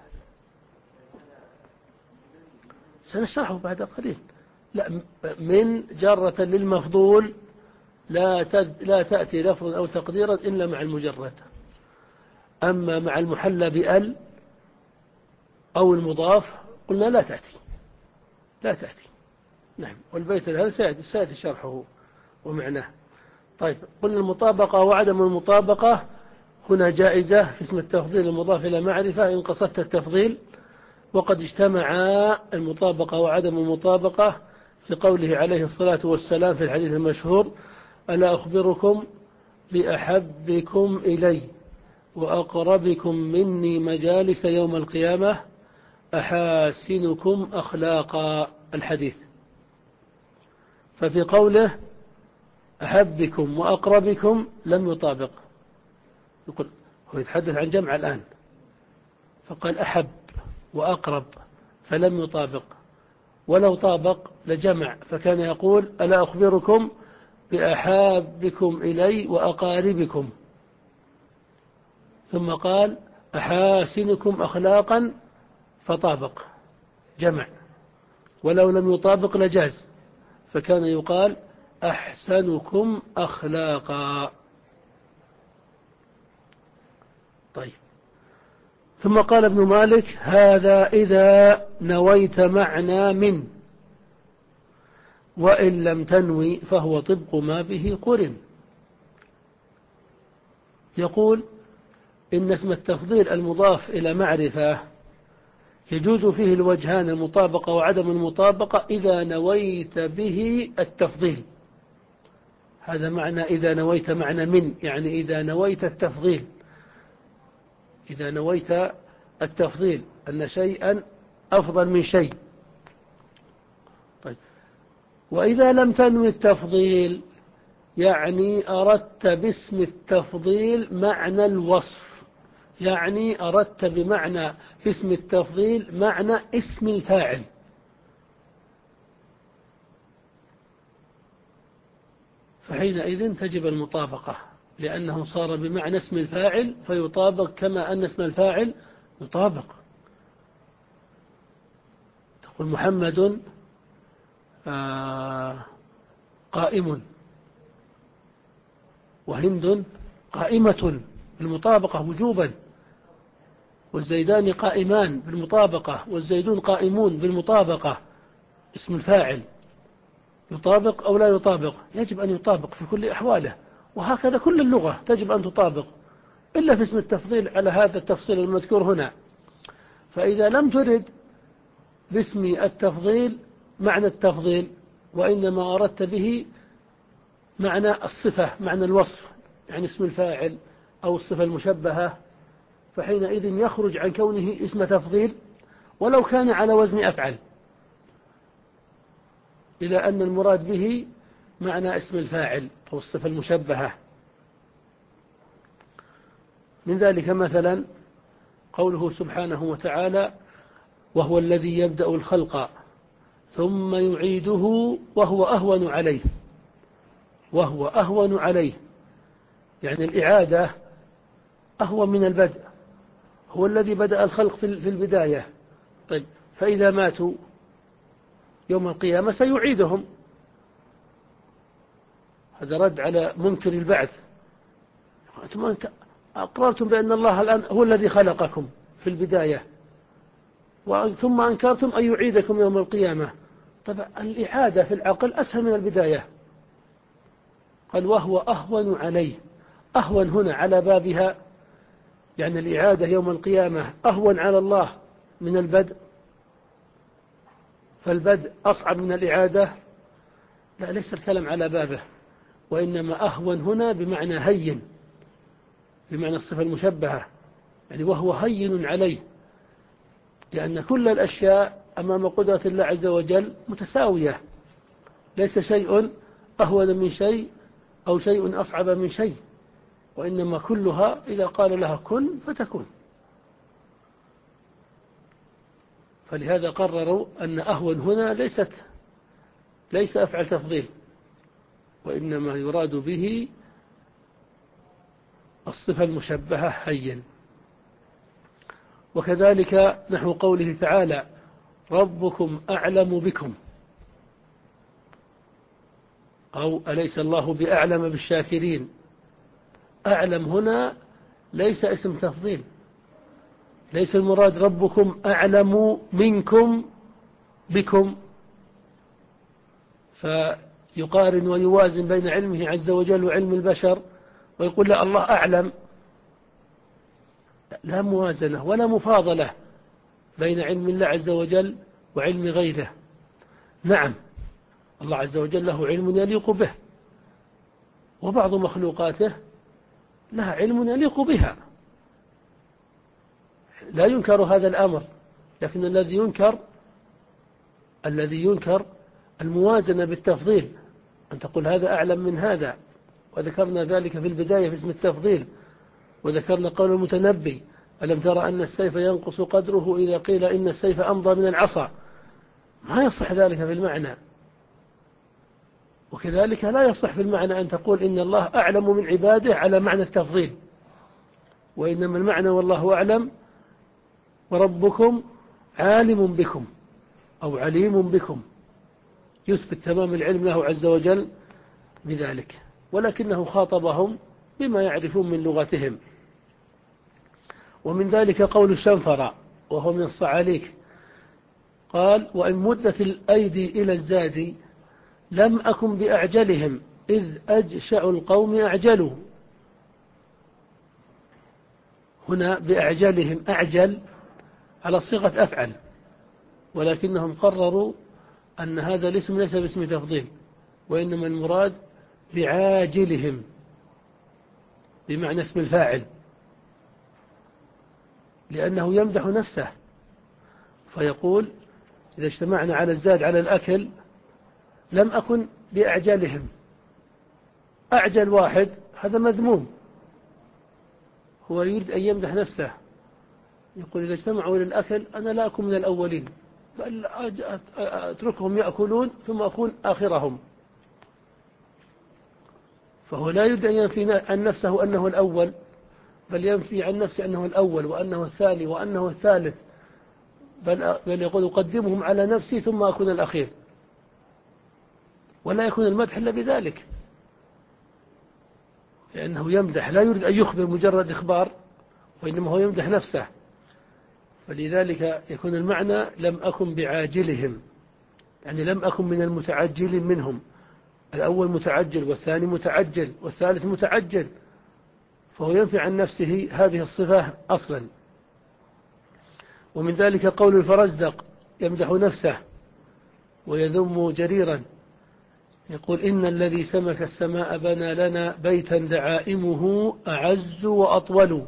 سنشرحه بعد قليل. لا من جارة للمفضول لا لا تأتي لفظا أو تقديرا إلا مع المجرد. أما مع المحلى بأل أو المضاف قلنا لا تأتي لا تأتي. نعم والبيت هذا سيأتي, سيأتي شرحه ومعناه. طيب قلنا المطابقة وعدم المطابقة هنا جائزة في اسم التفضيل المضاف إلى معرفة إن قصدت التفضيل. وقد اجتمعا المطابقة وعدم المطابقة في قوله عليه الصلاة والسلام في الحديث المشهور ألا أخبركم بأحبكم إلي وأقربكم مني مجالس يوم القيامة أحاسنكم أخلاقا الحديث. ففي قوله أحبكم وأقربكم لم يطابق. يقول هو يتحدث عن جمع الآن، فقال أحب وأقرب فلم يطابق، ولو طابق لجمع، فكان يقول ألا أخبركم بأحابكم إلي وأقاربكم، ثم قال أحاسنكم أخلاقا فطابق جمع، ولو لم يطابق لجاز، فكان يقال أحسنكم أخلاقا. طيب، ثم قال ابن مالك هذا إذا نويت معنى من، وإن لم تنوي فهو طبق ما به قرن. يقول إن اسم التفضيل المضاف إلى معرفة يجوز فيه الوجهان المطابقة وعدم المطابقة إذا نويت به التفضيل. هذا معنى إذا نويت معنى من، يعني إذا نويت التفضيل، إذا نويت التفضيل أن شيئا أفضل من شيء. طيب، وإذا لم تنوي التفضيل يعني أردت باسم التفضيل معنى الوصف، يعني أردت بمعنى باسم التفضيل معنى اسم الفاعل، فحينئذ تجب المطابقة، لأنه صار بمعنى اسم الفاعل فيطابق كما أن اسم الفاعل يطابق. تقول محمد آه قائم، وهند قائمة بالمطابقة وجوبا، والزيدان قائمان بالمطابقة، والزيدون قائمون بالمطابقة، اسم الفاعل يطابق أو لا يطابق؟ يجب أن يطابق في كل أحواله، وهكذا كل اللغة تجب أن تطابق، إلا في اسم التفضيل على هذا التفصيل المذكور هنا. فإذا لم ترد باسم التفضيل معنى التفضيل، وإنما أردت به معنى الصفة، معنى الوصف، يعني اسم الفاعل أو الصفة المشبهة، فحينئذ يخرج عن كونه اسم تفضيل ولو كان على وزن أفعل، إلى أن المراد به معنى اسم الفاعل أو الصفة المشبهة. من ذلك مثلا قوله سبحانه وتعالى وهو الذي يبدأ الخلق ثم يعيده وهو أهون عليه، وهو أهون عليه يعني الإعادة أهون من البدء، هو الذي بدأ الخلق في البداية. طيب، فإذا ماتوا يوم القيامة سيعيدهم، هذا رد على منكر البعث. أنتم أقررتم بأن الله الآن هو الذي خلقكم في البداية، ثم أنكرتم أن يعيدكم يوم القيامة. طبعا الإعادة في العقل أسهل من البداية. قال وهو أهون عليه، أهون هنا على بابها، يعني الإعادة يوم القيامة أهون على الله من البدء، فالبدء أصعب من الإعادة. لا، ليس الكلام على بابه، وإنما أهون هنا بمعنى هين، بمعنى الصفة المشبهة، يعني وهو هين عليه، لأن كل الأشياء أمام قدرة الله عز وجل متساوية، ليس شيء أهون من شيء أو شيء أصعب من شيء، وإنما كلها إذا قال لها كن فتكون. فلهذا قرروا أن أهون هنا ليست ليس أفعل تفضيل، وإنما يراد به الصفة المشبهة هين. وكذلك نحو قوله تعالى ربكم أعلم بكم، أو أليس الله بأعلم بالشاكرين. أعلم هنا ليس اسم تفضيل، ليس المراد ربكم أعلم منكم بكم، فيقارن ويوازن بين علمه عز وجل وعلم البشر ويقول لا الله أعلم. لا موازنة ولا مفاضلة بين علم الله عز وجل وعلم غيره. نعم، الله عز وجل له علم يليق به، وبعض مخلوقاته لها علم يليق بها، لا ينكر هذا الأمر، لكن الذي ينكر الذي ينكر الموازنة بالتفضيل، أن تقول هذا أعلم من هذا. وذكرنا ذلك في البداية في اسم التفضيل، وذكرنا قول المتنبي: ألم ترى أن السيف ينقص قدره إذا قيل إن السيف أمضى من العصا. ما يصح ذلك في المعنى. وكذلك لا يصح في المعنى أن تقول إن الله أعلم من عباده على معنى التفضيل، وإنما المعنى والله أعلم وربكم عالم بكم أو عليم بكم، يثبت تمام العلم له عز وجل بذلك، ولكنه خاطبهم بما يعرفون من لغتهم. ومن ذلك قول الشنفرة وهو من الصعاليك قال: وإن مدت الأيدي إلى الزاد لم أكن بأعجلهم إذ أجشع القوم أعجلوا. هنا بأعجلهم، أعجل على صيغة أفعل، ولكنهم قرروا أن هذا الاسم ليس باسم تفضيل، وإنما المراد بعاجلهم بمعنى اسم الفاعل، لأنه يمدح نفسه فيقول: إذا اجتمعنا على الزاد على الأكل لم أكن بأعجلهم. أعجل واحد هذا مذموم، هو يريد أن يمدح نفسه، يقول: إذا اجتمعوا للأكل أنا لا أكون من الأولين، بل أتركهم يأكلون ثم أكون آخرهم. فهو لا يريد أن ينفي عن نفسه أنه الأول، بل ينفي عن نفسه أنه الأول وأنه الثاني وأنه الثالث، بل, بل يقول: أقدمهم على نفسي ثم أكون الأخير. ولا يكون المدح إلا بذلك، لأنه يمدح، لا يريد أن يخبر مجرد إخبار، وإنما هو يمدح نفسه. فلذلك يكون المعنى: لم أكن بعاجلهم، يعني لم أكن من المتعجلين منهم، الأول متعجل والثاني متعجل والثالث متعجل، فهو ينفي عن نفسه هذه الصفة أصلا. ومن ذلك قول الفرزدق يمدح نفسه ويذم جريرا، يقول: إن الذي سمك السماء بنى لنا بيتا دعائمه أعز وأطول.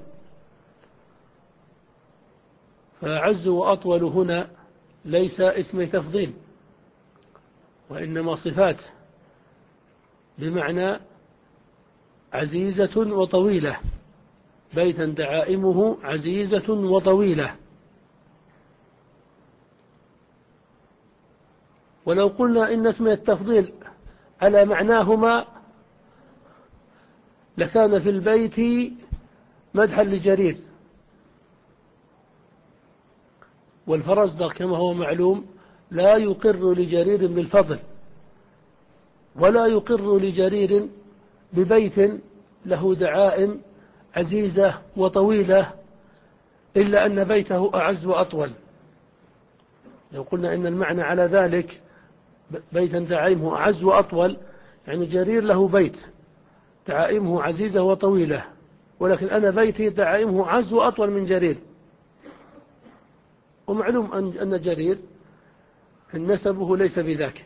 فأعز وأطول هنا ليس اسم تفضيل، وإنما صفات بمعنى عزيزة وطويلة. بيتا دعائمه عزيزة وطويلة. ولو قلنا إن اسم التفضيل على معناهما لكان في البيت مدحا لجرير، والفرزدق كما هو معلوم لا يقر لجرير بالفضل، ولا يقر لجرير ببيت له دعائم عزيزة وطويلة، إلا أن بيته أعز وأطول. لو قلنا إن المعنى على ذلك بيتا دعائمه أعز وأطول، يعني جرير له بيت دعائمه عزيزة وطويلة، ولكن أنا بيتي دعائمه أعز وأطول من جرير. ومعلوم أن جرير نسبه ليس بذاك.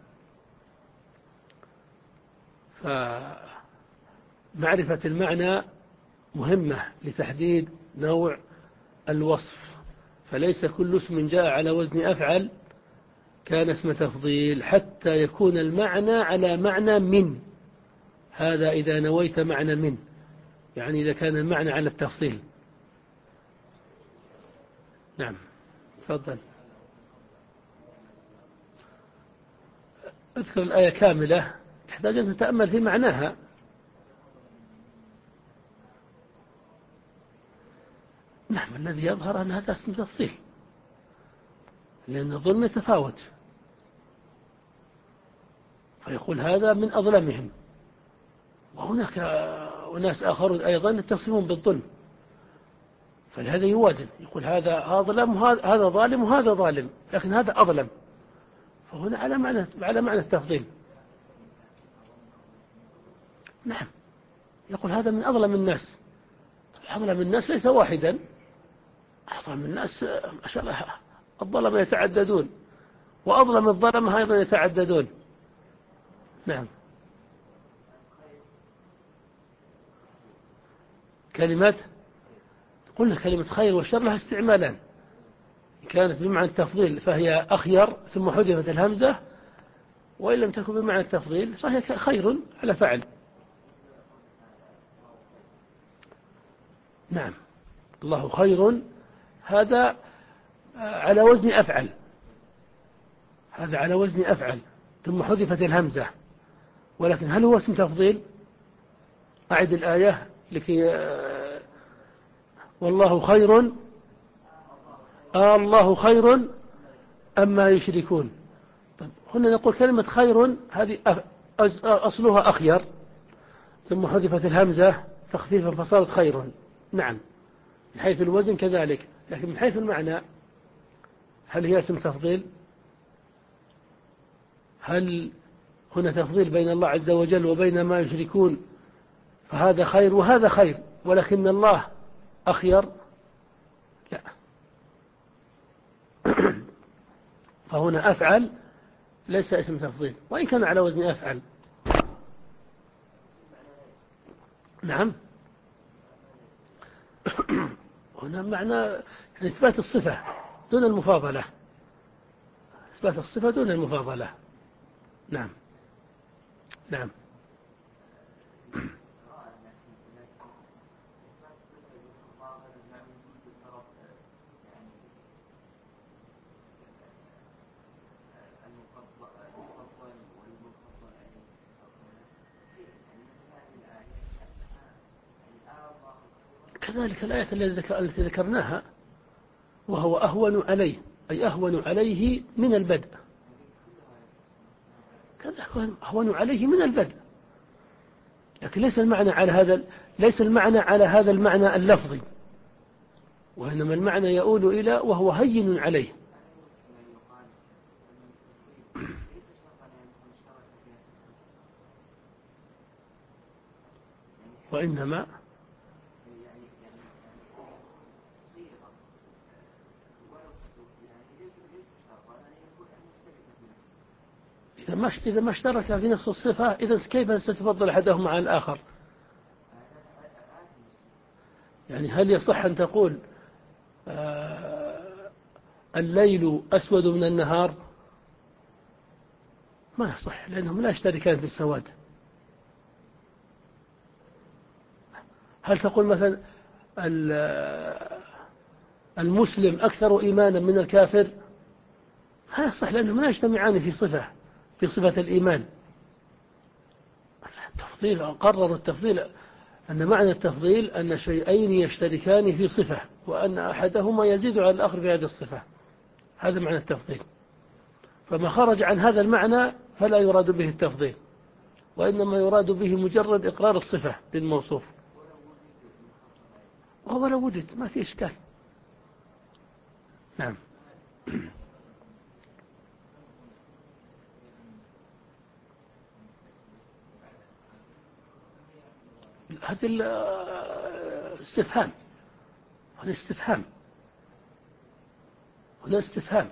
فمعرفة المعنى مهمة لتحديد نوع الوصف، فليس كل اسم جاء على وزن أفعل كان اسم تفضيل، حتى يكون المعنى على معنى من. هذا إذا نويت معنى من، يعني إذا كان المعنى على التفضيل. نعم، تفضل. اذكر الآية كاملة، تحتاج أن تتأمل في معناها. نعم، الذي يظهر أن هذا اسم تفضيل، لأن الظلم يتفاوت، فيقول هذا من أظلمهم، وهناك أناس آخرون أيضا يتصفون بالظلم، فلهذا يوازن، يقول هذا أظلم وهذا ظالم وهذا ظالم، لكن هذا أظلم، فهنا على معنى على معنى التفضيل. نعم، يقول هذا من أظلم الناس. أظلم الناس ليس واحدا، أظلم الناس ما شاء الله الظلم يتعددون، وأظلم الظلم أيضا يتعددون. نعم. كلمة قلنا كلمة خير والشر لها استعمالان، كانت بمعنى التفضيل فهي أخير ثم حذفت الهمزة، وإن لم تكن بمعنى التفضيل فهي خير على فعل. نعم، الله خير، هذا على وزن أفعل، هذا على وزن أفعل ثم حذفت الهمزة، ولكن هل هو اسم تفضيل؟ أعد الآية لكي والله خير، آه الله خير أما يشركون. طيب هنا نقول كلمة خير هذه أصلها أخير ثم حذفت الهمزة تخفيفا فصارت خير. نعم، من حيث الوزن كذلك، لكن من حيث المعنى هل هي اسم تفضيل؟ هل هنا تفضيل بين الله عز وجل وبين ما يشركون فهذا خير وهذا خير ولكن الله أخير؟ لا. فهنا أفعل ليس اسم تفضيل وإن كان على وزن أفعل. نعم، هنا معنى يعني إثبات الصفة دون المفاضلة، إثبات الصفة دون المفاضلة. نعم نعم. كذلك الآية التي ذكرناها وهو أهون عليه، أي أهون عليه من البدء، كذلك أهون عليه من البدء، لكن ليس المعنى على هذا، ليس المعنى على هذا المعنى اللفظي، وإنما المعنى يؤول إلى وهو هين عليه. وإنما إذا ما إذا ما اشترك في نفس الصفة إذا كيف ستفضل أحدهما على الآخر؟ يعني هل يصح أن تقول آه الليل أسود من النهار؟ ما يصح، لأنهم لا يشتركان في السواد. هل تقول مثلا المسلم أكثر إيمانا من الكافر؟ لا يصح، لأنهم لا يجتمعان في صفة، في صفة الإيمان. التفضيل قرروا التفضيل أن معنى التفضيل أن شيئين يشتركان في صفة وأن أحدهما يزيد على الآخر في هذه الصفة، هذا معنى التفضيل. فما خرج عن هذا المعنى فلا يراد به التفضيل، وإنما يراد به مجرد إقرار الصفة للموصوف، وهو لو وجد ما في إشكال. نعم. هذا الاستفهام، هذا استفهام، هنا استفهام،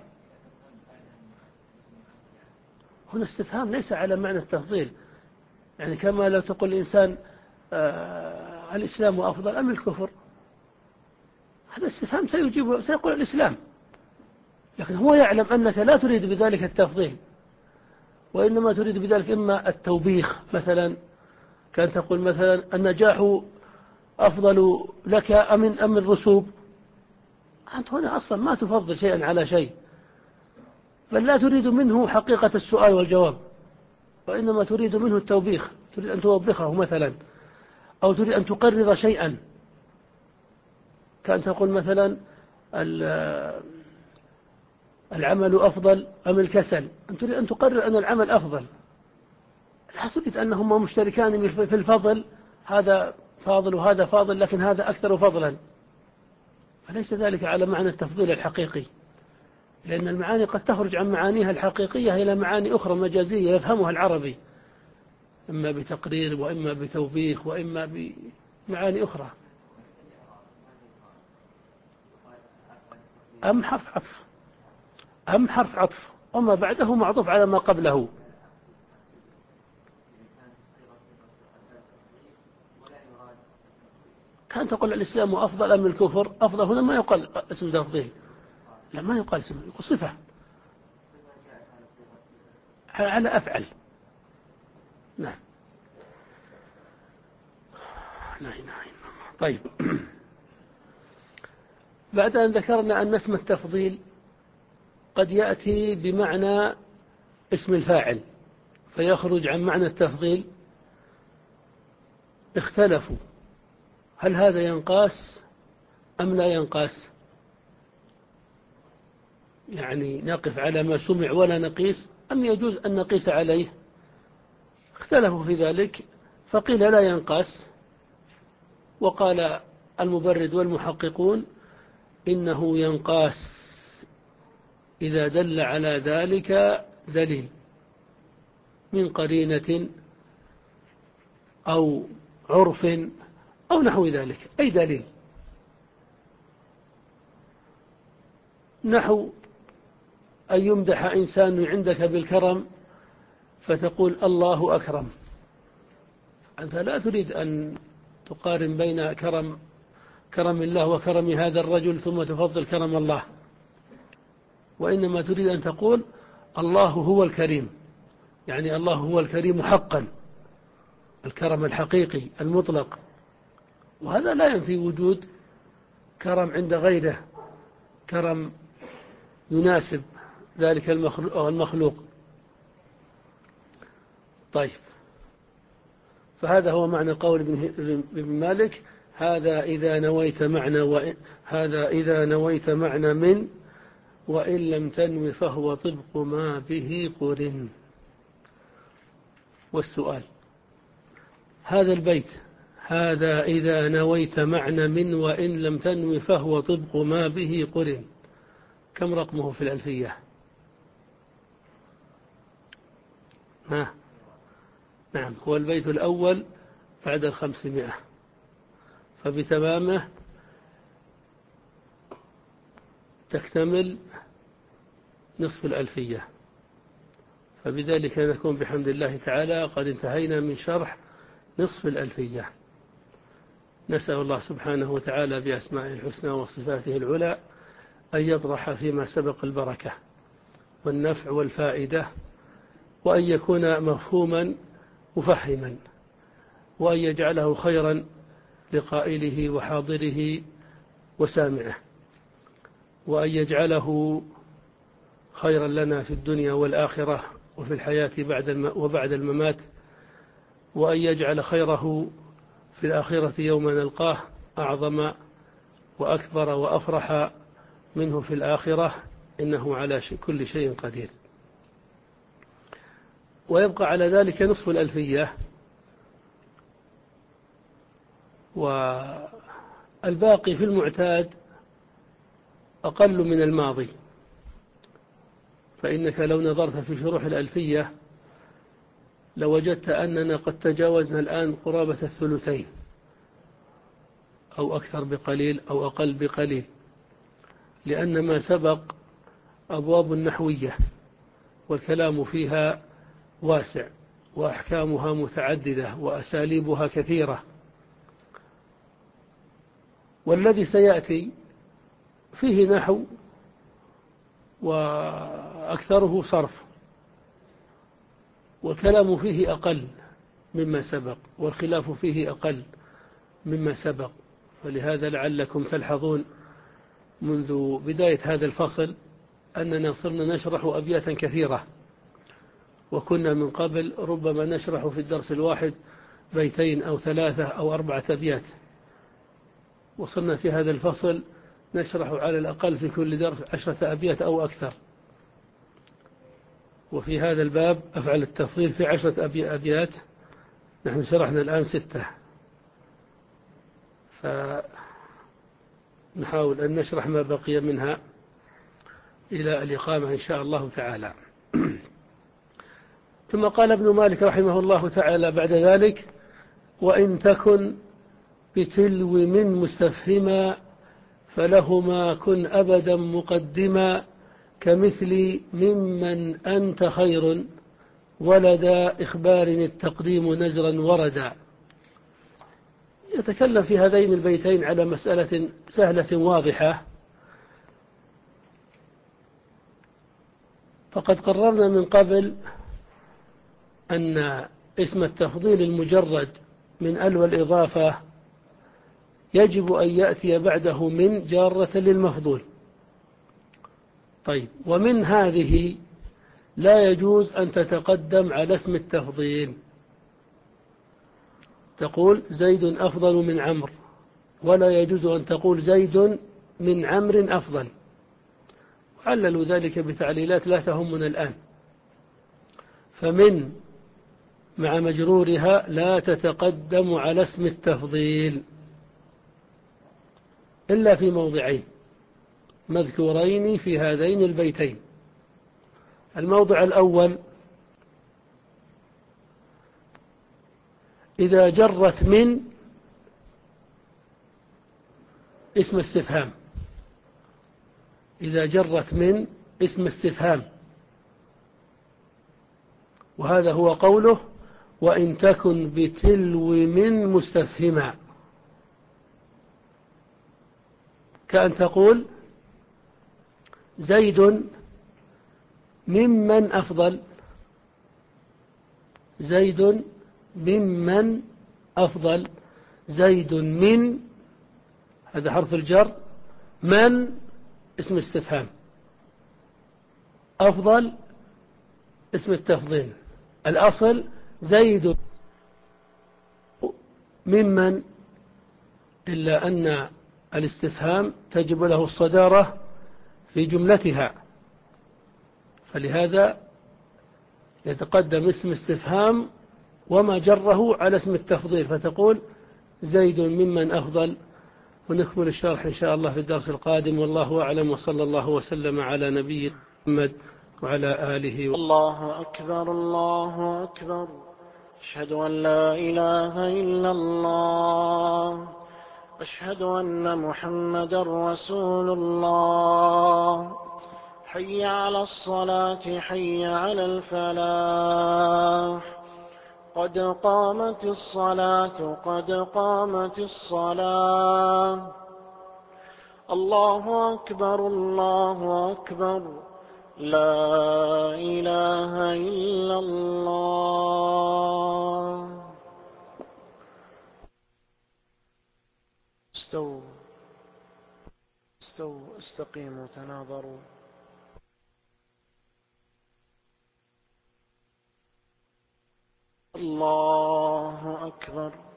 هنا استفهام ليس على معنى التفضيل. يعني كما لو تقول الإنسان آه الإسلام أفضل أم الكفر، هذا استفهام سيجيب سيقول الإسلام، لكن هو يعلم أنك لا تريد بذلك التفضيل، وإنما تريد بذلك إما التوبيخ، مثلا كان تقول مثلا النجاح أفضل لك أم أم الرسوب، أنت هنا أصلا ما تفضل شيئا على شيء، بل لا تريد منه حقيقة السؤال والجواب، وإنما تريد منه التوبيخ، تريد أن توبخه مثلا، أو تريد أن تقرر شيئا، كأن تقول مثلا العمل أفضل أم الكسل، أن تريد أن تقرر أن العمل أفضل، لا تريد أنهما مشتركان في الفضل، هذا فاضل وهذا فاضل لكن هذا أكثر فضلا، فليس ذلك على معنى التفضيل الحقيقي، لأن المعاني قد تخرج عن معانيها الحقيقية إلى معاني أخرى مجازية يفهمها العربي، إما بتقرير وإما بتوبيخ وإما بمعاني أخرى. أم حرف عطف، أم حرف عطف وما بعده معطوف على ما قبله. كان تقول الإسلام أفضل أم الكفر، أفضل هنا ما يقال اسم تفضيل، لا ما يقال اسم، يقول صفة. على أفعل. نعم. لا إله إلا الله. طيب. بعد أن ذكرنا أن اسم التفضيل قد يأتي بمعنى اسم الفاعل فيخرج عن معنى التفضيل، اختلفوا هل هذا ينقاس أم لا ينقاس، يعني نقف على ما سمع ولا نقيس أم يجوز أن نقيس عليه. اختلفوا في ذلك فقيل لا ينقاس، وقال المبرد والمحققون إنه ينقاس إذا دل على ذلك دليل من قرينة أو عرف أو نحو ذلك، أي دليل، نحو أن يمدح إنسان عندك بالكرم فتقول الله أكرم، أنت لا تريد أن تقارن بين كرم كرم الله وكرم هذا الرجل ثم تفضل كرم الله، وإنما تريد أن تقول الله هو الكريم، يعني الله هو الكريم حقا، الكرم الحقيقي المطلق، وهذا لا ينفي وجود كرم عند غيره، كرم يناسب ذلك المخلوق. طيب، فهذا هو معنى قول ابن مالك: هذا إذا نويت معنى وإن هذا إذا نويت معنى من وإن لم تنو فهو طبق ما به قرن. والسؤال: هذا البيت هذا إذا نويت معنى من وإن لم تنو فهو طبق ما به قرن، كم رقمه في الألفية؟ ها؟ نعم، هو البيت الأول بعد الخمسمائة، فبتمامه تكتمل نصف الألفية، فبذلك نكون بحمد الله تعالى قد انتهينا من شرح نصف الألفية. نسأل الله سبحانه وتعالى بأسمائه الحسنى وصفاته العلى أن يطرح فيما سبق البركة والنفع والفائدة، وأن يكون مفهوما مفهما، وأن يجعله خيرا لقائله وحاضره وسامعه، وأن يجعله خيرا لنا في الدنيا والآخرة وفي الحياة بعد وبعد الممات، وأن يجعل خيره في الآخرة يوم نلقاه أعظم وأكبر وأفرح منه في الآخرة، إنه على كل شيء قدير. ويبقى على ذلك نصف الألفية، والباقي في المعتاد أقل من الماضي، فإنك لو نظرت في شروح الألفية لوجدت أننا قد تجاوزنا الآن قرابة الثلثين، أو أكثر بقليل أو أقل بقليل، لأن ما سبق أبواب نحوية والكلام فيها واسع وأحكامها متعددة وأساليبها كثيرة، والذي سيأتي فيه نحو وأكثره صرف، والكلام فيه أقل مما سبق والخلاف فيه أقل مما سبق. فلهذا لعلكم تلحظون منذ بداية هذا الفصل أننا صرنا نشرح أبياتا كثيرة، وكنا من قبل ربما نشرح في الدرس الواحد بيتين أو ثلاثة أو أربعة أبيات، وصلنا في هذا الفصل نشرح على الأقل في كل درس عشرة أبيات أو أكثر، وفي هذا الباب أفعل التفضيل في عشرة أبيات، نحن شرحنا الآن ستة، فنحاول أن نشرح ما بقي منها إلى الإقامة إن شاء الله تعالى. ثم قال ابن مالك رحمه الله تعالى بعد ذلك: وإن تكن بتلو من مستفهما فلهما كن أبدا مقدما، كمثل ممن أنت خير ولدى إخبار التقديم نزرا وردا. يتكلم في هذين البيتين على مسألة سهلة واضحة، فقد قررنا من قبل أن اسم التفضيل المجرد من ال والإضافة يجب أن يأتي بعده من جارة للمفضول. طيب، ومن هذه لا يجوز أن تتقدم على اسم التفضيل، تقول زيد أفضل من عمرو، ولا يجوز أن تقول زيد من عمرو أفضل. عللوا ذلك بتعليلات لا تهمنا الآن. فمن مع مجرورها لا تتقدم على اسم التفضيل إلا في موضعين مذكورين في هذين البيتين. الموضع الأول إذا جرت من اسم استفهام، إذا جرت من اسم استفهام، وهذا هو قوله وإن تكن بتلو من مستفهما، كأن تقول زيد ممن أفضل، زيد ممن أفضل، زيد من، هذا حرف الجر، من اسم استفهام، أفضل اسم التفضيل. الأصل زيد ممن، إلا أن الاستفهام تجب له الصدارة في جملتها، فلهذا يتقدم اسم استفهام وما جره على اسم التفضيل، فتقول زيد ممن أفضل. ونكمل الشرح إن شاء الله في الدرس القادم، والله أعلم، وصلى الله وسلم على نبينا محمد وعلى آله و... الله أكبر الله أكبر، أشهد أن لا إله إلا الله، أشهد أن محمدا رسول الله. حي على الصلاة حي على الفلاح، قد قامت الصلاة قد قامت الصلاة. الله أكبر الله أكبر، لا إله إلا الله. استووا استووا استقيموا تناظروا. الله أكبر.